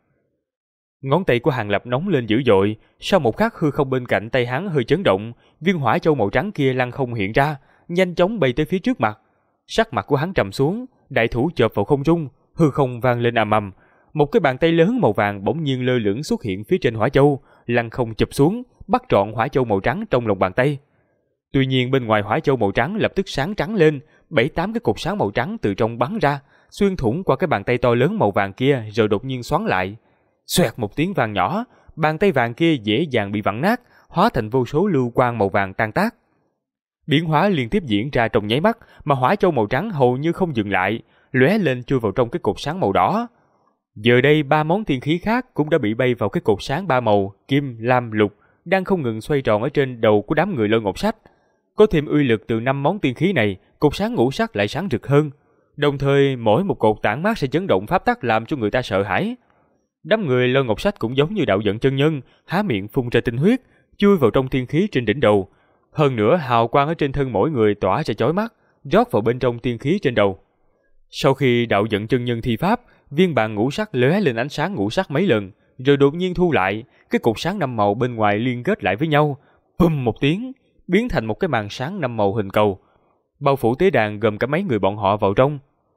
Ngón tay của Hàng Lập nóng lên dữ dội, sau một khắc hư không bên cạnh tay hắn hơi chấn động, viên hỏa châu màu trắng kia lăng không hiện ra, nhanh chóng bay tới phía trước mặt. Sắc mặt của hắn trầm xuống, đại thủ chộp vào không trung, hư không vang lên ầm ầm, một cái bàn tay lớn màu vàng bỗng nhiên lơ lửng xuất hiện phía trên hỏa châu, lăng không chụp xuống, bắt trọn hỏa châu màu trắng trong lòng bàn tay. Tuy nhiên bên ngoài hỏa châu màu trắng lập tức sáng trắng lên, 7-8 cái cột sáng màu trắng từ trong bắn ra, xuyên thủng qua cái bàn tay to lớn màu vàng kia rồi đột nhiên xoắn lại. Xoẹt một tiếng vang nhỏ, bàn tay vàng kia dễ dàng bị vặn nát, hóa thành vô số lưu quang màu vàng tan tác. Biến hóa liên tiếp diễn ra trong nháy mắt, mà hỏa châu màu trắng hầu như không dừng lại, lóe lên chui vào trong cái cột sáng màu đỏ. Giờ đây 3 món tiên khí khác cũng đã bị bay vào cái cột sáng 3 màu kim, lam, lục, đang không ngừng xoay tròn ở trên đầu của đám người Lôi Ngọc Sách. Có thêm uy lực từ 5 món tiên khí này, cột sáng ngũ sắc lại sáng rực hơn. Đồng thời mỗi một cột tản mát sẽ chấn động pháp tắc làm cho người ta sợ hãi. Đám người Lôi Ngọc Sách cũng giống như đạo vận chân nhân, há miệng phun ra tinh huyết, chui vào trong tiên khí trên đỉnh đầu. Hơn nữa hào quang ở trên thân mỗi người tỏa ra chói mắt, rót vào bên trong tiên khí trên đầu. Sau khi đạo vận chân nhân thi pháp, viên bàn ngũ sắc lóe lên ánh sáng ngũ sắc mấy lần, rồi đột nhiên thu lại, cái cột sáng 5 màu bên ngoài liên kết lại với nhau, bùm một tiếng, biến thành một cái màn sáng 5 màu hình cầu, bao phủ tế đàn gồm cả mấy người bọn họ vào trong.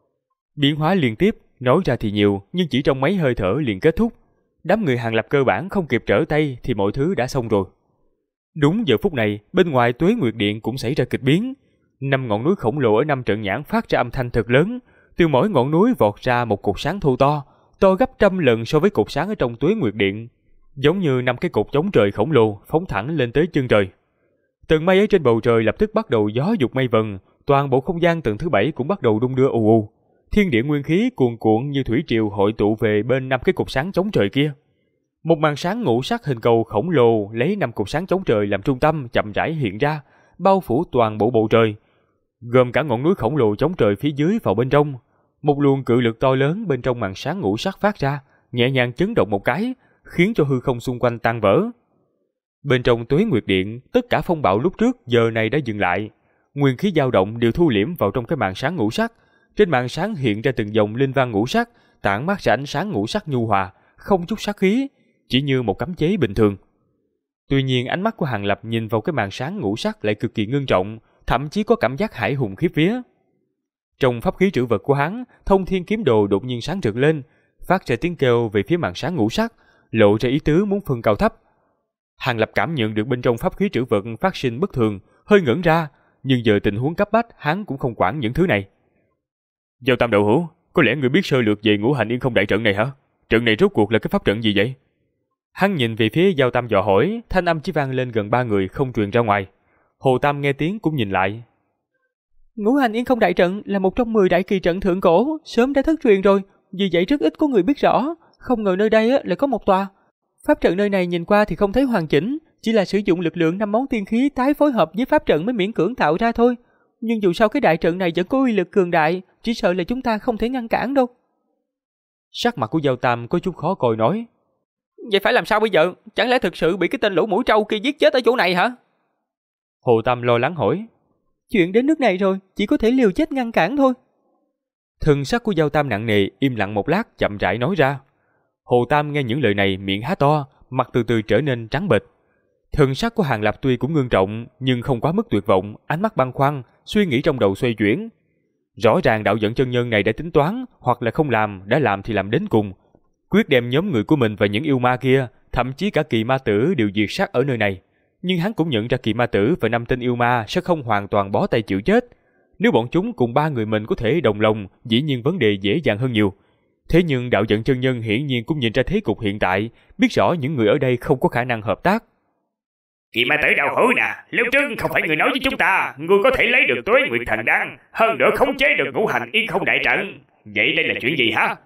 Biến hóa liên tiếp, nói ra thì nhiều, nhưng chỉ trong mấy hơi thở liền kết thúc. Đám người Hàng Lập cơ bản không kịp trở tay thì mọi thứ đã xong rồi. Đúng giờ phút này, bên ngoài Tuế Nguyệt Điện cũng xảy ra kịch biến. 5 ngọn núi khổng lồ ở 5 trận nhãn phát ra âm thanh thật lớn, từ mỗi ngọn núi vọt ra một cột sáng thô to, to gấp trăm lần so với cột sáng ở trong Tuế Nguyệt Điện, giống như 5 cái cột chống trời khổng lồ phóng thẳng lên tới chân trời. Tầng mây ở trên bầu trời lập tức bắt đầu gió dục mây vần, toàn bộ không gian tầng thứ 7 cũng bắt đầu đung đưa ù ù. Thiên địa nguyên khí cuồn cuộn như thủy triều hội tụ về bên 5 cái cột sáng chống trời kia. Một màn sáng ngũ sắc hình cầu khổng lồ lấy 5 cột sáng chống trời làm trung tâm chậm rãi hiện ra, bao phủ toàn bộ bầu trời, gồm cả ngọn núi khổng lồ chống trời phía dưới vào bên trong. Một luồng cự lực to lớn bên trong màn sáng ngũ sắc phát ra, nhẹ nhàng chấn động một cái, khiến cho hư không xung quanh tan vỡ. Bên trong Tuế Nguyệt Điện, tất cả phong bạo lúc trước giờ này đã dừng lại, nguyên khí dao động đều thu liễm vào trong cái màn sáng ngũ sắc. Trên màn sáng hiện ra từng dòng linh văn ngũ sắc, tản mát ra ánh sáng ngũ sắc nhu hòa, không chút sát khí, chỉ như một cấm chế bình thường. Tuy nhiên ánh mắt của Hàng Lập nhìn vào cái màn sáng ngũ sắc lại cực kỳ ngưng trọng, thậm chí có cảm giác hải hùng khiếp vía. Trong pháp khí trữ vật của hắn, Thông Thiên Kiếm Đồ đột nhiên sáng rực lên, phát ra tiếng kêu về phía màn sáng ngũ sắc, lộ ra ý tứ muốn phân cao thấp. Hàng Lập cảm nhận được bên trong pháp khí trữ vật phát sinh bất thường, hơi ngẩn ra, nhưng giờ tình huống cấp bách hắn cũng không quản những thứ này. Giao Tam đạo hữu, có lẽ người biết sơ lược về ngũ hành yên không đại trận này hả? Trận này rốt cuộc là cái pháp trận gì vậy? Hắn nhìn về phía Giao Tam dò hỏi, thanh âm chỉ vang lên gần 3 người không truyền ra ngoài. Hồ Tam nghe tiếng cũng nhìn lại. Ngũ hành yên không đại trận là một trong 10 đại kỳ trận thượng cổ, sớm đã thất truyền rồi, vì vậy rất ít có người biết rõ. Không ngờ nơi đây lại có một tòa. Pháp trận nơi này nhìn qua thì không thấy hoàn chỉnh, chỉ là sử dụng lực lượng 5 món tiên khí tái phối hợp với pháp trận mới miễn cưỡng tạo ra thôi. Nhưng dù sao cái đại trận này vẫn có uy lực cường đại, chỉ sợ là chúng ta không thể ngăn cản đâu. Sắc mặt của Giao Tam có chút khó coi nói. Vậy phải làm sao bây giờ? Chẳng lẽ thực sự bị cái tên lũ mũi trâu kia giết chết ở chỗ này hả? Hồ Tam lo lắng hỏi. Chuyện đến nước này rồi, chỉ có thể liều chết ngăn cản thôi. Thần sắc của Giao Tam nặng nề, im lặng một lát chậm rãi nói ra. Hồ Tam nghe những lời này miệng há to, mặt từ từ trở nên trắng bệch. Thần sắc của Hàng Lập tuy cũng ngưng trọng nhưng không quá mức tuyệt vọng, ánh mắt băn khoăn, suy nghĩ trong đầu xoay chuyển. Rõ ràng đạo dẫn chân nhân này đã tính toán, hoặc là không làm, đã làm thì làm đến cùng, quyết đem nhóm người của mình và những yêu ma kia, thậm chí cả Kỳ Ma Tử đều diệt sát ở nơi này. Nhưng hắn cũng nhận ra Kỳ Ma Tử và 5 tên yêu ma sẽ không hoàn toàn bó tay chịu chết. Nếu bọn chúng cùng 3 người mình có thể đồng lòng, dĩ nhiên vấn đề dễ dàng hơn nhiều. Thế nhưng đạo dẫn chân nhân hiển nhiên cũng nhìn ra thế cục hiện tại, biết rõ những người ở đây không có khả năng hợp tác. Kỳ Ma Tử đạo hữu nè, lúc trước không phải người nói với chúng ta, người có thể lấy được Tuế Nguyệt Thần Đan, hơn nữa khống chế được Ngũ Hành Yên Không Đại Trận. Vậy đây là chuyện gì hả?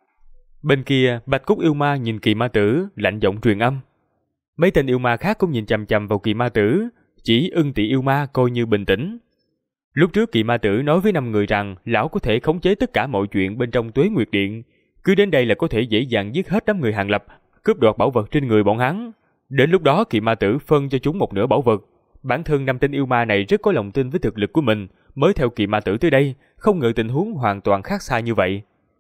Bên kia, Bạch Cốt yêu ma nhìn Kỳ Ma Tử, lạnh giọng truyền âm. Mấy tên yêu ma khác cũng nhìn chằm chằm vào Kỳ Ma Tử, chỉ Ưng Tỵ yêu ma coi như bình tĩnh. Lúc trước Kỳ Ma Tử nói với 5 người rằng lão có thể khống chế tất cả mọi chuyện bên trong Tuế Nguyệt Điện, cứ đến đây là có thể dễ dàng giết hết đám người Hàng Lập, cướp đoạt bảo vật trên người bọn hắn. Đến lúc đó Kỳ Ma Tử phân cho chúng một nửa bảo vật. Bản thân 5 tên yêu ma này rất có lòng tin với thực lực của mình, mới theo Kỳ Ma Tử tới đây, không ngờ tình huống hoàn toàn khác xa như vậy.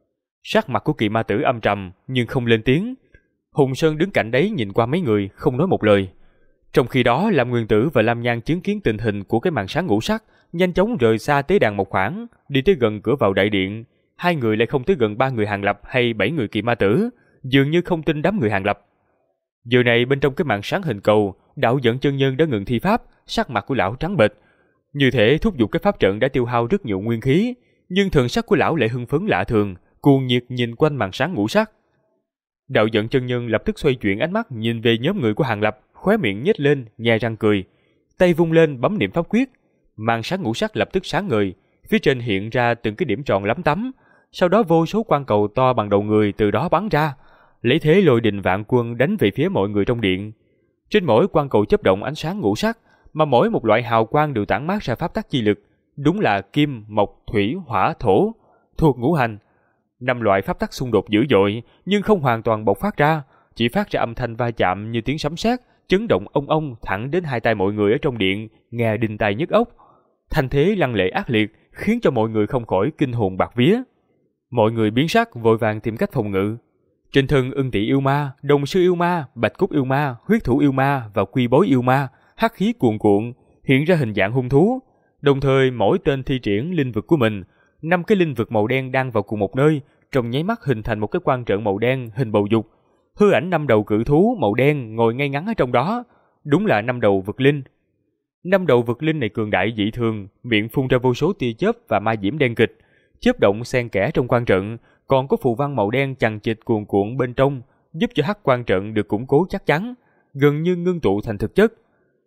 Sắc mặt của Kỳ Ma Tử âm trầm nhưng không lên tiếng. Hùng Sơn đứng cạnh đấy nhìn qua mấy người, không nói một lời. Trong khi đó, Lam Nguyên Tử và Lam Nhan chứng kiến tình hình của cái màn sáng ngũ sắc, nhanh chóng rời xa tế đàn một khoảng, đi tới gần cửa vào đại điện. Hai người lại không tới gần 3 người Hàng Lập hay 7 người Kỳ Ma Tử, dường như không tin đám người Hàng Lập. Giờ này bên trong cái màn sáng hình cầu, đạo dẫn chân nhân đã ngừng thi pháp, sắc mặt của lão trắng bệch. Như thể thúc giục cái pháp trận đã tiêu hao rất nhiều nguyên khí, nhưng thần sắc của lão lại hưng phấn lạ thường, cuồng nhiệt nhìn quanh màn sáng ngũ sắc. Đạo dẫn chân nhân lập tức xoay chuyển ánh mắt nhìn về nhóm người của Hàng Lập, khóe miệng nhếch lên, nhe răng cười, tay vung lên bấm niệm pháp quyết, màn sáng ngũ sắc lập tức sáng ngời, phía trên hiện ra từng cái điểm tròn lắm tấm, sau đó vô số quang cầu to bằng đầu người từ đó bắn ra, lấy thế lôi đình vạn quân đánh về phía mọi người trong điện. Trên mỗi quang cầu chớp động ánh sáng ngũ sắc, mà mỗi một loại hào quang đều tản mát ra pháp tắc chi lực, đúng là kim, mộc, thủy, hỏa, thổ, thuộc ngũ hành. 5 loại pháp tắc xung đột dữ dội, nhưng không hoàn toàn bộc phát ra, chỉ phát ra âm thanh va chạm như tiếng sấm sét, chấn động ông ông thẳng đến hai tai mọi người ở trong điện, nghe đinh tai nhức óc. Thanh thế lăng lệ ác liệt, khiến cho mọi người không khỏi kinh hồn bạt vía. Mọi người biến sắc, vội vàng tìm cách phòng ngự. Trên thân Ưng Tỵ yêu ma, Đồng Sư yêu ma, Bạch Cốt yêu ma, Huyết Thủ yêu ma và Quy Bối yêu ma, hắc khí cuồn cuộn, hiện ra hình dạng hung thú. Đồng thời mỗi tên thi triển linh vực của mình, 5 cái linh vực màu đen đang vào cùng một nơi, trong nháy mắt hình thành một cái quan trận màu đen hình bầu dục. Hư ảnh 5 đầu cự thú màu đen ngồi ngay ngắn ở trong đó, đúng là 5 đầu vực linh. 5 đầu vực linh này cường đại dị thường, miệng phun ra vô số tia chớp và ma diễm đen kịch, chớp động xen kẽ trong quan trận, còn có phù văn màu đen chằng chịt cuồn cuộn bên trong, giúp cho hắc quan trận được củng cố chắc chắn, gần như ngưng tụ thành thực chất.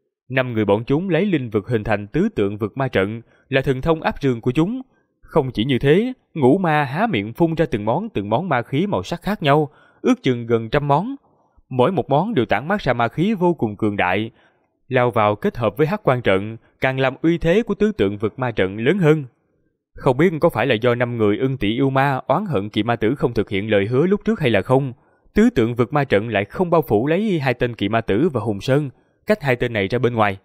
5 người bọn chúng lấy linh vực hình thành tứ tượng vực ma trận, là thần thông áp rương của chúng. Không chỉ như thế, ngũ ma há miệng phun ra từng món ma khí màu sắc khác nhau, ước chừng gần 100 món. Mỗi một món đều tản mát ra ma khí vô cùng cường đại, lao vào kết hợp với hắc quan trận, càng làm uy thế của tứ tượng vực ma trận lớn hơn. Không biết có phải là do 5 người Ưng Tỵ yêu ma oán hận Kỳ Ma Tử không thực hiện lời hứa lúc trước hay là không, tứ tượng vực ma trận lại không bao phủ lấy hai tên Kỳ Ma Tử và Hùng Sơn, cách hai tên này ra bên ngoài.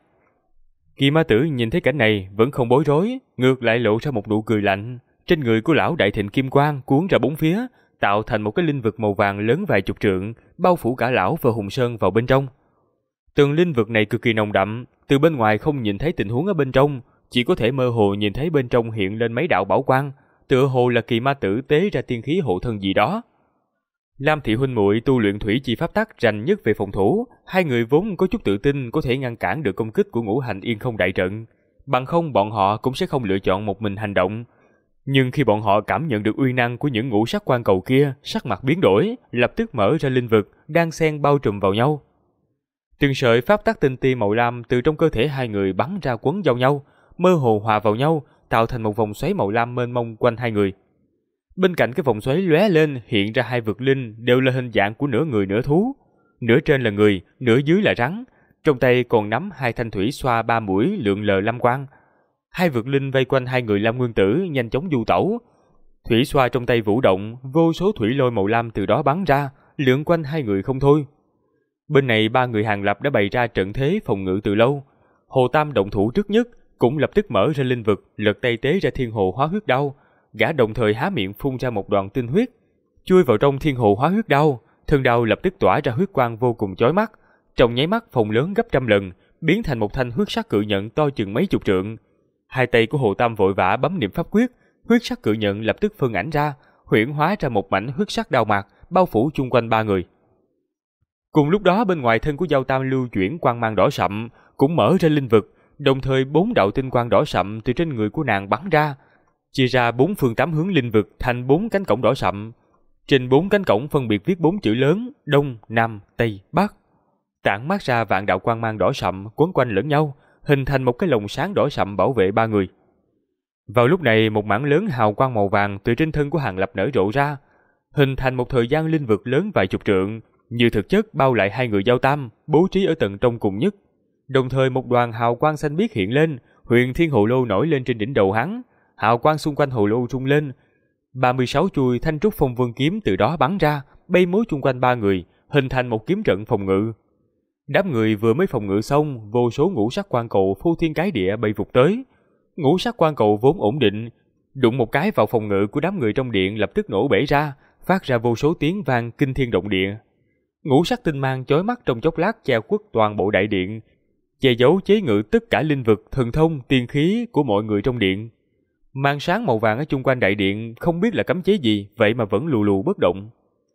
Kỳ Ma Tử nhìn thấy cảnh này vẫn không bối rối, ngược lại lộ ra một nụ cười lạnh. Trên người của lão đại thịnh kim quang cuốn ra bốn phía, tạo thành một cái linh vực màu vàng lớn vài chục trượng, bao phủ cả lão và Hùng Sơn vào bên trong. Tường linh vực này cực kỳ nồng đậm, từ bên ngoài không nhìn thấy tình huống ở bên trong, chỉ có thể mơ hồ nhìn thấy bên trong hiện lên mấy đạo bảo quang, tựa hồ là Kỳ Ma Tử tế ra tiên khí hộ thân gì đó. Lam thị huynh muội tu luyện thủy chi pháp tắc rành nhất về phòng thủ, hai người vốn có chút tự tin có thể ngăn cản được công kích của Ngũ Hành Yên Không đại trận, bằng không bọn họ cũng sẽ không lựa chọn một mình hành động. Nhưng khi bọn họ cảm nhận được uy năng của những ngũ sắc quan cầu kia, sắc mặt biến đổi, lập tức mở ra linh vực đang xen bao trùm vào nhau. Từng sợi pháp tắc tinh ti màu lam từ trong cơ thể hai người bắn ra quấn vào nhau, mơ hồ hòa vào nhau, tạo thành một vòng xoáy màu lam mênh mông quanh hai người. Bên cạnh cái vòng xoáy lóe lên hiện ra hai vực linh đều là hình dạng của nửa người nửa thú. nửa trên là người, nửa dưới là rắn, trong tay còn nắm 2 thanh thủy xoa 3 mũi lượn lờ lam quang. 2 vượt linh vây quanh 2 người Lam Nguyên Tử nhanh chóng du tẩu. Thủy xoa trong tay vũ động, vô số thủy lôi màu lam từ đó bắn ra, lượn quanh 2 người không thôi. Bên này 3 người Hàng Lập đã bày ra trận thế phòng ngự từ lâu. Hồ Tam động thủ trước nhất, cũng lập tức mở ra linh vực, lật tay tế ra thiên hồ hóa huyết đao. Gã đồng thời há miệng phun ra một đoạn tinh huyết, chui vào trong thiên hồ hóa huyết đao. Thân đao lập tức tỏa ra huyết quang vô cùng chói mắt, trong nháy mắt phồng lớn gấp trăm lần, biến thành một thanh huyết sắc cự nhận to chừng mấy chục trượng. 2 tay của Hồ Tam vội vã bấm niệm pháp quyết, huyết sắc cự nhận lập tức phân ảnh ra, huyễn hóa ra một mảnh huyết sắc đao mạc bao phủ chung quanh 3 người. Cùng lúc đó bên ngoài thân của Dao Tam lưu chuyển quang mang đỏ sậm, cũng mở ra linh vực, đồng thời 4 đạo tinh quang đỏ sậm từ trên người của nàng bắn ra, chia ra 4 phương 8 hướng linh vực thành 4 cánh cổng đỏ sậm. Trên 4 cánh cổng phân biệt viết 4 chữ lớn: Đông, Nam, Tây, Bắc. Tản mát ra vạn đạo quang mang đỏ sậm quấn quanh lẫn nhau, hình thành một cái lồng sáng đỏ sậm bảo vệ 3 người. Vào lúc này, một mảng lớn hào quang màu vàng từ trên thân của Hàng Lập nở rộ ra, hình thành một thời gian linh vực lớn vài chục trượng, như thực chất bao lại 2 người Dao Tam, bố trí ở tận trong cùng nhất. Đồng thời một đoàn hào quang xanh biếc hiện lên, Huyền Thiên Hồ Lô nổi lên trên đỉnh đầu hắn, hào quang xung quanh hồ lô rung lên. 36 chuôi thanh trúc phong vân kiếm từ đó bắn ra, bay múa chung quanh 3 người, hình thành một kiếm trận phòng ngự. Đám người vừa mới phòng ngự xong, vô số ngũ sắc quang cầu phô thiên cái địa bay vụt tới. Ngũ sắc quang cầu vốn ổn định, đụng một cái vào phòng ngự của đám người trong điện lập tức nổ bể ra, phát ra vô số tiếng vang kinh thiên động địa. Ngũ sắc tinh mang chói mắt trong chốc lát che khuất toàn bộ đại điện, che giấu chế ngự tất cả linh vực, thần thông, tiên khí của mọi người trong điện. Màn sáng màu vàng ở chung quanh đại điện không biết là cấm chế gì, vậy mà vẫn lù lù bất động.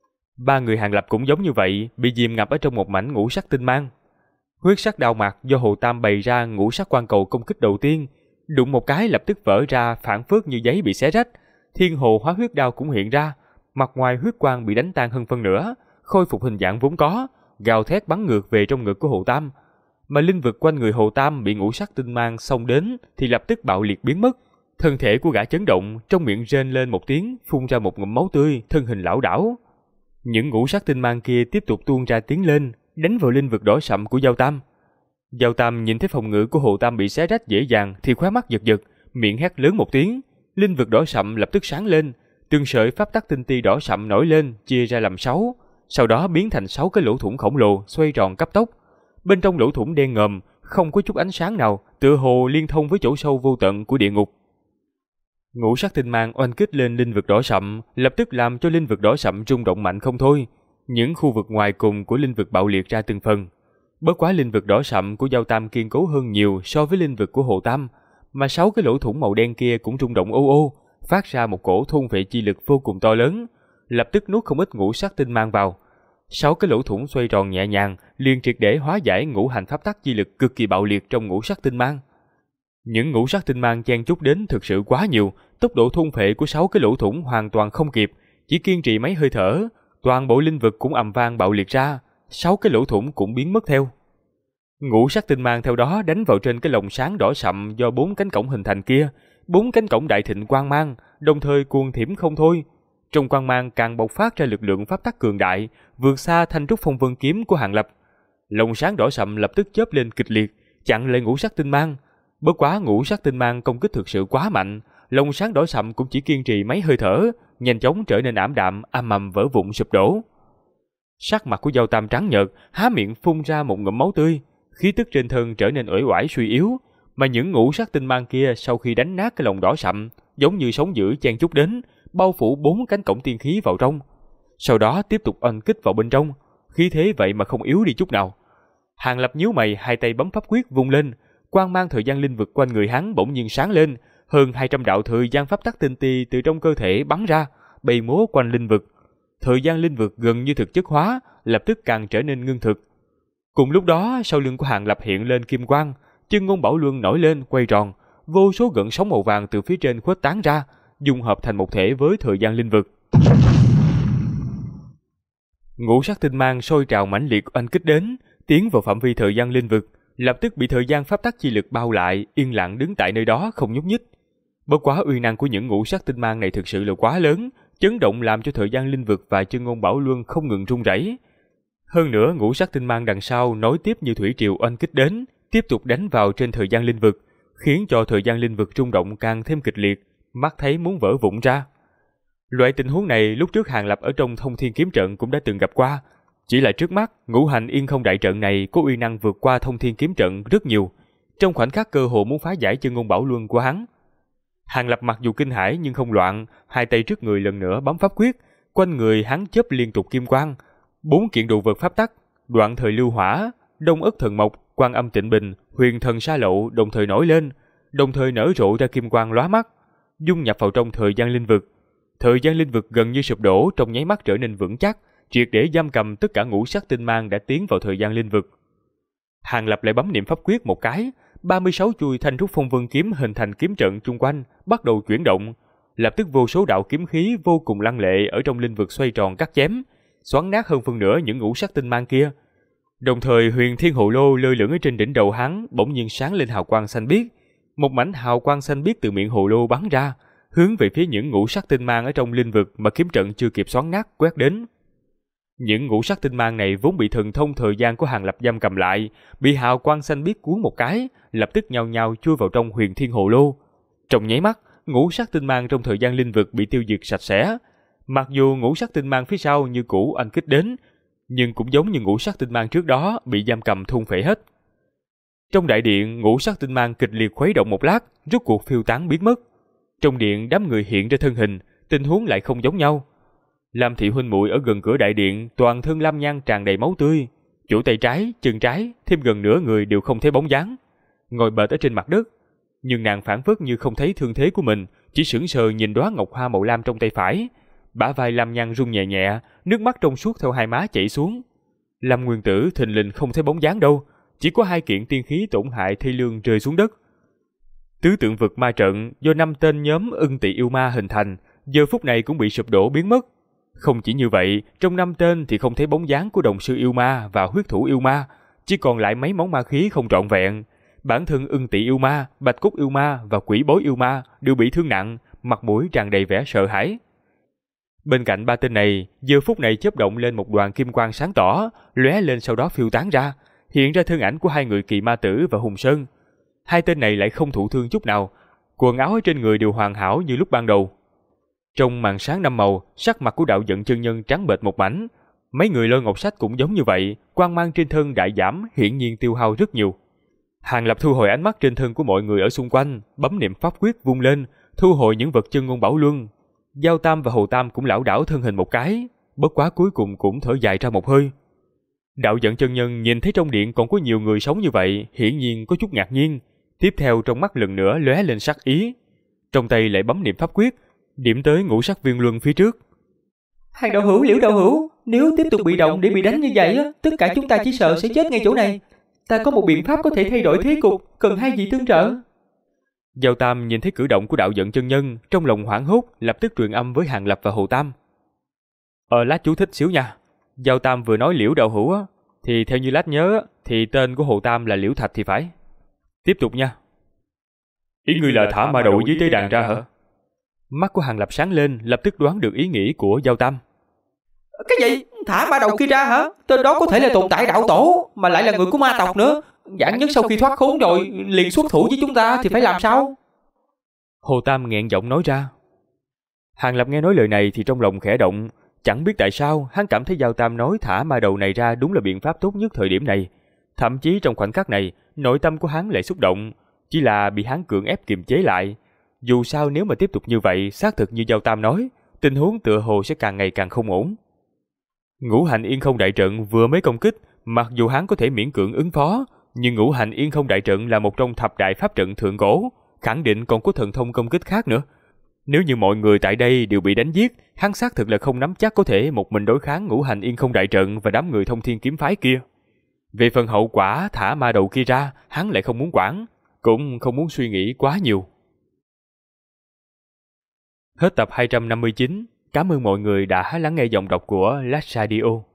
3 người Hàng Lập cũng giống như vậy, bị dìm ngập ở trong một mảnh ngũ sắc tinh mang. Huyết sắc đao mạc do Hồ Tam bày ra ngũ sắc quang cầu công kích đầu tiên, đụng một cái lập tức vỡ ra, phảng phất như giấy bị xé rách. Thiên hồ hóa huyết đao cũng hiện ra, mặt ngoài huyết quang bị đánh tan hơn phân nửa, khôi phục hình dạng vốn có, gào thét bắn ngược về trong ngực của Hồ Tam. Mà linh vực quanh người Hồ Tam bị ngũ sắc tinh mang xông đến thì lập tức bạo liệt biến mất. Thân thể của gã chấn động, trong miệng rên lên một tiếng, phun ra một ngụm máu tươi, thân hình lảo đảo. Những ngũ sắc tinh mang kia tiếp tục tuôn ra tiến lên, đánh vào linh vực đỏ sậm của Dao Tam. Dao Tam nhìn thấy phòng ngự của Hồ Tam bị xé rách dễ dàng thì khóe mắt giật giật, miệng hét lớn một tiếng, linh vực đỏ sậm lập tức sáng lên, từng sợi pháp tắc tinh ti đỏ sậm nổi lên, chia ra làm 6, sau đó biến thành 6 cái lỗ thủng khổng lồ xoay tròn cấp tốc. Bên trong lỗ thủng đen ngòm, không có chút ánh sáng nào, tựa hồ liên thông với chỗ sâu vô tận của địa ngục. Ngũ sắc tinh mang oanh kích lên linh vực đỏ sậm, lập tức làm cho linh vực đỏ sậm rung động mạnh không thôi. Những khu vực ngoài cùng của linh vực bạo liệt ra từng phần. Bất quá linh vực đỏ sậm của Dao Tam kiên cố hơn nhiều so với linh vực của Hồ Tam, mà 6 cái lỗ thủng màu đen kia cũng rung động ô ô, phát ra một cổ thôn vệ chi lực vô cùng to lớn, lập tức nuốt không ít ngũ sắc tinh mang vào. 6 cái lỗ thủng xoay tròn nhẹ nhàng, liền triệt để hóa giải ngũ hành pháp tắc chi lực cực kỳ bạo liệt trong ngũ sắc tinh mang. Những ngũ sắc tinh mang chen chúc đến thực sự quá nhiều, tốc độ thôn phệ của 6 cái lỗ thủng hoàn toàn không kịp, chỉ kiên trì mấy hơi thở, toàn bộ linh vực cũng ầm vang bạo liệt ra, 6 cái lỗ thủng cũng biến mất theo. Ngũ sắc tinh mang theo đó đánh vào trên cái lồng sáng đỏ sậm do 4 cánh cổng hình thành kia, 4 cánh cổng đại thịnh quang mang, đồng thời cuồng thiểm không thôi. Trong quang mang càng bộc phát ra lực lượng pháp tắc cường đại, vượt xa thanh trúc phong vân kiếm của Hàng Lập. Lồng sáng đỏ sậm lập tức chớp lên kịch liệt, chặn lại ngũ sắc tinh mang. Bất quá ngũ sắc tinh mang công kích thực sự quá mạnh, lồng sáng đỏ sậm cũng chỉ kiên trì mấy hơi thở, nhanh chóng trở nên ảm đạm, âm ầm vỡ vụn sụp đổ. Sắc mặt của Dao Tam trắng nhợt, há miệng phun ra một ngụm máu tươi, khí tức trên thân trở nên uể oải suy yếu, mà những ngũ sắc tinh mang kia sau khi đánh nát cái lồng đỏ sậm, giống như sóng dữ chen chúc đến, bao phủ 4 cánh cổng tiên khí vào trong. Sau đó tiếp tục oanh kích vào bên trong, khí thế vậy mà không yếu đi chút nào. Hàng Lập nhíu mày, hai tay bấm pháp quyết vung lên, quang mang thời gian linh vực quanh người hắn bỗng nhiên sáng lên, hơn 200 đạo thời gian pháp tắc tinh ti từ trong cơ thể bắn ra, bay múa quanh linh vực. Thời gian linh vực gần như thực chất hóa, lập tức càng trở nên ngưng thực. Cùng lúc đó, sau lưng của Hàng Lập hiện lên kim quang, chân ngôn bảo luân nổi lên quay tròn, vô số gợn sóng màu vàng từ phía trên khuếch tán ra, dung hợp thành một thể với thời gian linh vực. Ngũ sắc tinh mang sôi trào mãnh liệt oanh kích đến, tiến vào phạm vi thời gian linh vực, lập tức bị thời gian pháp tắc chi lực bao lại, yên lặng đứng tại nơi đó không nhúc nhích. Bất quá uy năng của những ngũ sắc tinh mang này thực sự là quá lớn, chấn động làm cho thời gian linh vực và chân ngôn bảo luân không ngừng rung rẩy. Hơn nữa ngũ sắc tinh mang đằng sau nối tiếp như thủy triều oanh kích đến, tiếp tục đánh vào trên thời gian linh vực, khiến cho thời gian linh vực rung động càng thêm kịch liệt, mắt thấy muốn vỡ vụn ra. Loại tình huống này lúc trước Hàng Lập ở trong Thông Thiên Kiếm Trận cũng đã từng gặp qua, chỉ là trước mắt Ngũ Hành Yên Không Đại Trận này có uy năng vượt qua Thông Thiên Kiếm Trận rất nhiều, trong khoảnh khắc cơ hội muốn phá giải Chân Ngôn Bảo Luân của hắn. Hàng Lập mặc dù kinh hãi nhưng không loạn, hai tay trước người lần nữa bấm pháp quyết, quanh người hắn chớp liên tục kim quang, 4 kiện đồ vật pháp tắc, Đoạn Thời Lưu Hỏa, Đông Ức Thần Mộc, Quan Âm Tịnh Bình, Huyền Thần Sa Lộ đồng thời nổi lên, đồng thời nở rộ ra kim quang lóa mắt, dung nhập vào trong thời gian linh vực. Thời gian linh vực gần như sụp đổ, trong nháy mắt trở nên vững chắc, triệt để giam cầm tất cả ngũ sắc tinh mang đã tiến vào thời gian linh vực. Hàng Lập lại bấm niệm pháp quyết một cái, 36 chuôi thanh trúc phong vân kiếm hình thành kiếm trận chung quanh bắt đầu chuyển động, lập tức vô số đạo kiếm khí vô cùng lăng lệ ở trong linh vực xoay tròn cắt chém, xoắn nát hơn phân nửa những ngũ sắc tinh mang kia. Đồng thời Huyền Thiên Hồ Lô lơ lửng ở trên đỉnh đầu hắn bỗng nhiên sáng lên hào quang xanh biếc, một mảnh hào quang xanh biếc từ miệng hồ lô bắn ra, hướng về phía những ngũ sắc tinh mang ở trong linh vực mà kiếm trận chưa kịp xoắn nát quét đến. Những ngũ sắc tinh mang này vốn bị thần thông thời gian của Hàng Lập giam cầm lại, bị hào quang xanh biếc cuốn một cái, lập tức nhao nhao chui vào trong Huyền Thiên Hồ Lô. Trong nháy mắt, ngũ sắc tinh mang trong thời gian linh vực bị tiêu diệt sạch sẽ. Mặc dù ngũ sắc tinh mang phía sau như cũ anh kích đến, nhưng cũng giống như ngũ sắc tinh mang trước đó bị giam cầm thôn phệ hết. Trong đại điện, ngũ sắc tinh mang kịch liệt khuấy động một lát, rốt cuộc phiêu tán biến mất. Trong điện đám người hiện ra thân hình, tình huống lại không giống nhau. Lam thị huynh muội ở gần cửa đại điện, toàn thân lam nhan tràn đầy máu tươi, chỗ tay trái, chân trái, thêm gần nửa người đều không thấy bóng dáng, ngồi bệt ở trên mặt đất. Nhưng nàng phảng phất như không thấy thương thế của mình, chỉ sững sờ nhìn đóa ngọc hoa màu lam trong tay phải. Bả vai lam nhan rung nhẹ nhẹ, nước mắt trong suốt theo hai má chảy xuống. Lam Nguyên Tử thình lình không thấy bóng dáng đâu, chỉ có 2 kiện tiên khí tổn hại thê lương rơi xuống đất. Tứ tượng vực ma trận do 5 tên nhóm Ưng Tỵ yêu ma hình thành, giờ phút này cũng bị sụp đổ biến mất. Không chỉ như vậy, trong 5 tên thì không thấy bóng dáng của Đồng Sư yêu ma và Huyết Thủ yêu ma, chỉ còn lại mấy món ma khí không trọn vẹn. Bản thân Ưng Tỵ yêu ma, Bạch Cốt yêu ma và Quỷ Bối yêu ma đều bị thương nặng, mặt mũi tràn đầy vẻ sợ hãi. Bên cạnh 3 tên này, giờ phút này chớp động lên một đoàn kim quang sáng tỏ, lóe lên sau đó phiêu tán ra, hiện ra thân ảnh của 2 người Kỳ Ma Tử và Hùng Sơn. 2 tên này lại không thụ thương chút nào, quần áo ở trên người đều hoàn hảo như lúc ban đầu. Trong màn sáng 5 màu, sắc mặt của Đạo Giận chân nhân trắng bệch một mảnh. Mấy người Lôi Ngọc Sách cũng giống như vậy, quang mang trên thân đại giảm, hiển nhiên tiêu hao rất nhiều. Hàng Lập thu hồi ánh mắt trên thân của mọi người ở xung quanh, bấm niệm pháp quyết vung lên, thu hồi những vật Chân Ngôn Bảo Luân. Giao Tam và Hồ Tam cũng lảo đảo thân hình một cái, bất quá cuối cùng cũng thở dài ra một hơi. Đạo Giận chân nhân nhìn thấy trong điện còn có nhiều người sống như vậy, hiển nhiên có chút ngạc nhiên. Tiếp theo trong mắt lần nữa lóe lên sắc ý, trong tay lại bấm niệm pháp quyết, điểm tới ngũ sắc viên luân phía trước. Hàng đạo hữu, Liễu đạo hữu, nếu tiếp tục bị động để bị đánh như vậy á, tất cả chúng ta chỉ sợ sẽ chết ngay chỗ này. Ta có một biện pháp có thể thay đổi thế cục, cần 2 vị tương trợ. Giao Tam nhìn thấy cử động của Đạo Giận chân nhân, trong lòng hoảng hốt, lập tức truyền âm với Hàng Lập và Hồ Tam. Lát chú thích xíu nha. Giao Tam vừa nói Liễu đạo hữu á, thì theo như lát nhớ thì tên của Hồ Tam là Liễu Thạch thì phải. Tiếp tục nha. Ý ngươi là thả ma đầu dưới tế đàn ra hả? Mắt của Hàng Lập sáng lên, lập tức đoán được ý nghĩ của Giao Tam. Cái gì? Thả ma đầu kia ra hả? Tên đó có thể là tồn tại đạo tổ, mà lại là người của ma tộc nữa. Giảng nhất sau khi thoát khốn rồi liền xuất thủ với chúng ta thì phải làm sao? Hồ Tam nghẹn giọng nói ra. Hàng Lập nghe nói lời này thì trong lòng khẽ động, chẳng biết tại sao hắn cảm thấy Giao Tam nói thả ma đầu này ra đúng là biện pháp tốt nhất thời điểm này. Thậm chí trong khoảnh khắc này, nội tâm của hắn lại xúc động, chỉ là bị hắn cưỡng ép kiềm chế lại. Dù sao nếu mà tiếp tục như vậy, xác thực như Giao Tam nói, tình huống tựa hồ sẽ càng ngày càng không ổn. Ngũ Hành Yên Không Đại Trận vừa mới công kích, mặc dù hắn có thể miễn cưỡng ứng phó, nhưng Ngũ Hành Yên Không Đại Trận là một trong thập đại pháp trận thượng cổ, khẳng định còn có thần thông công kích khác nữa. Nếu như mọi người tại đây đều bị đánh giết, hắn xác thực là không nắm chắc có thể một mình đối kháng Ngũ Hành Yên Không Đại Trận và đám người Thông Thiên Kiếm Phái kia. Về phần hậu quả thả ma đầu kia ra, hắn lại không muốn quản, cũng không muốn suy nghĩ quá nhiều. Hết tập 259. Cảm ơn mọi người đã lắng nghe giọng đọc của Last Radio.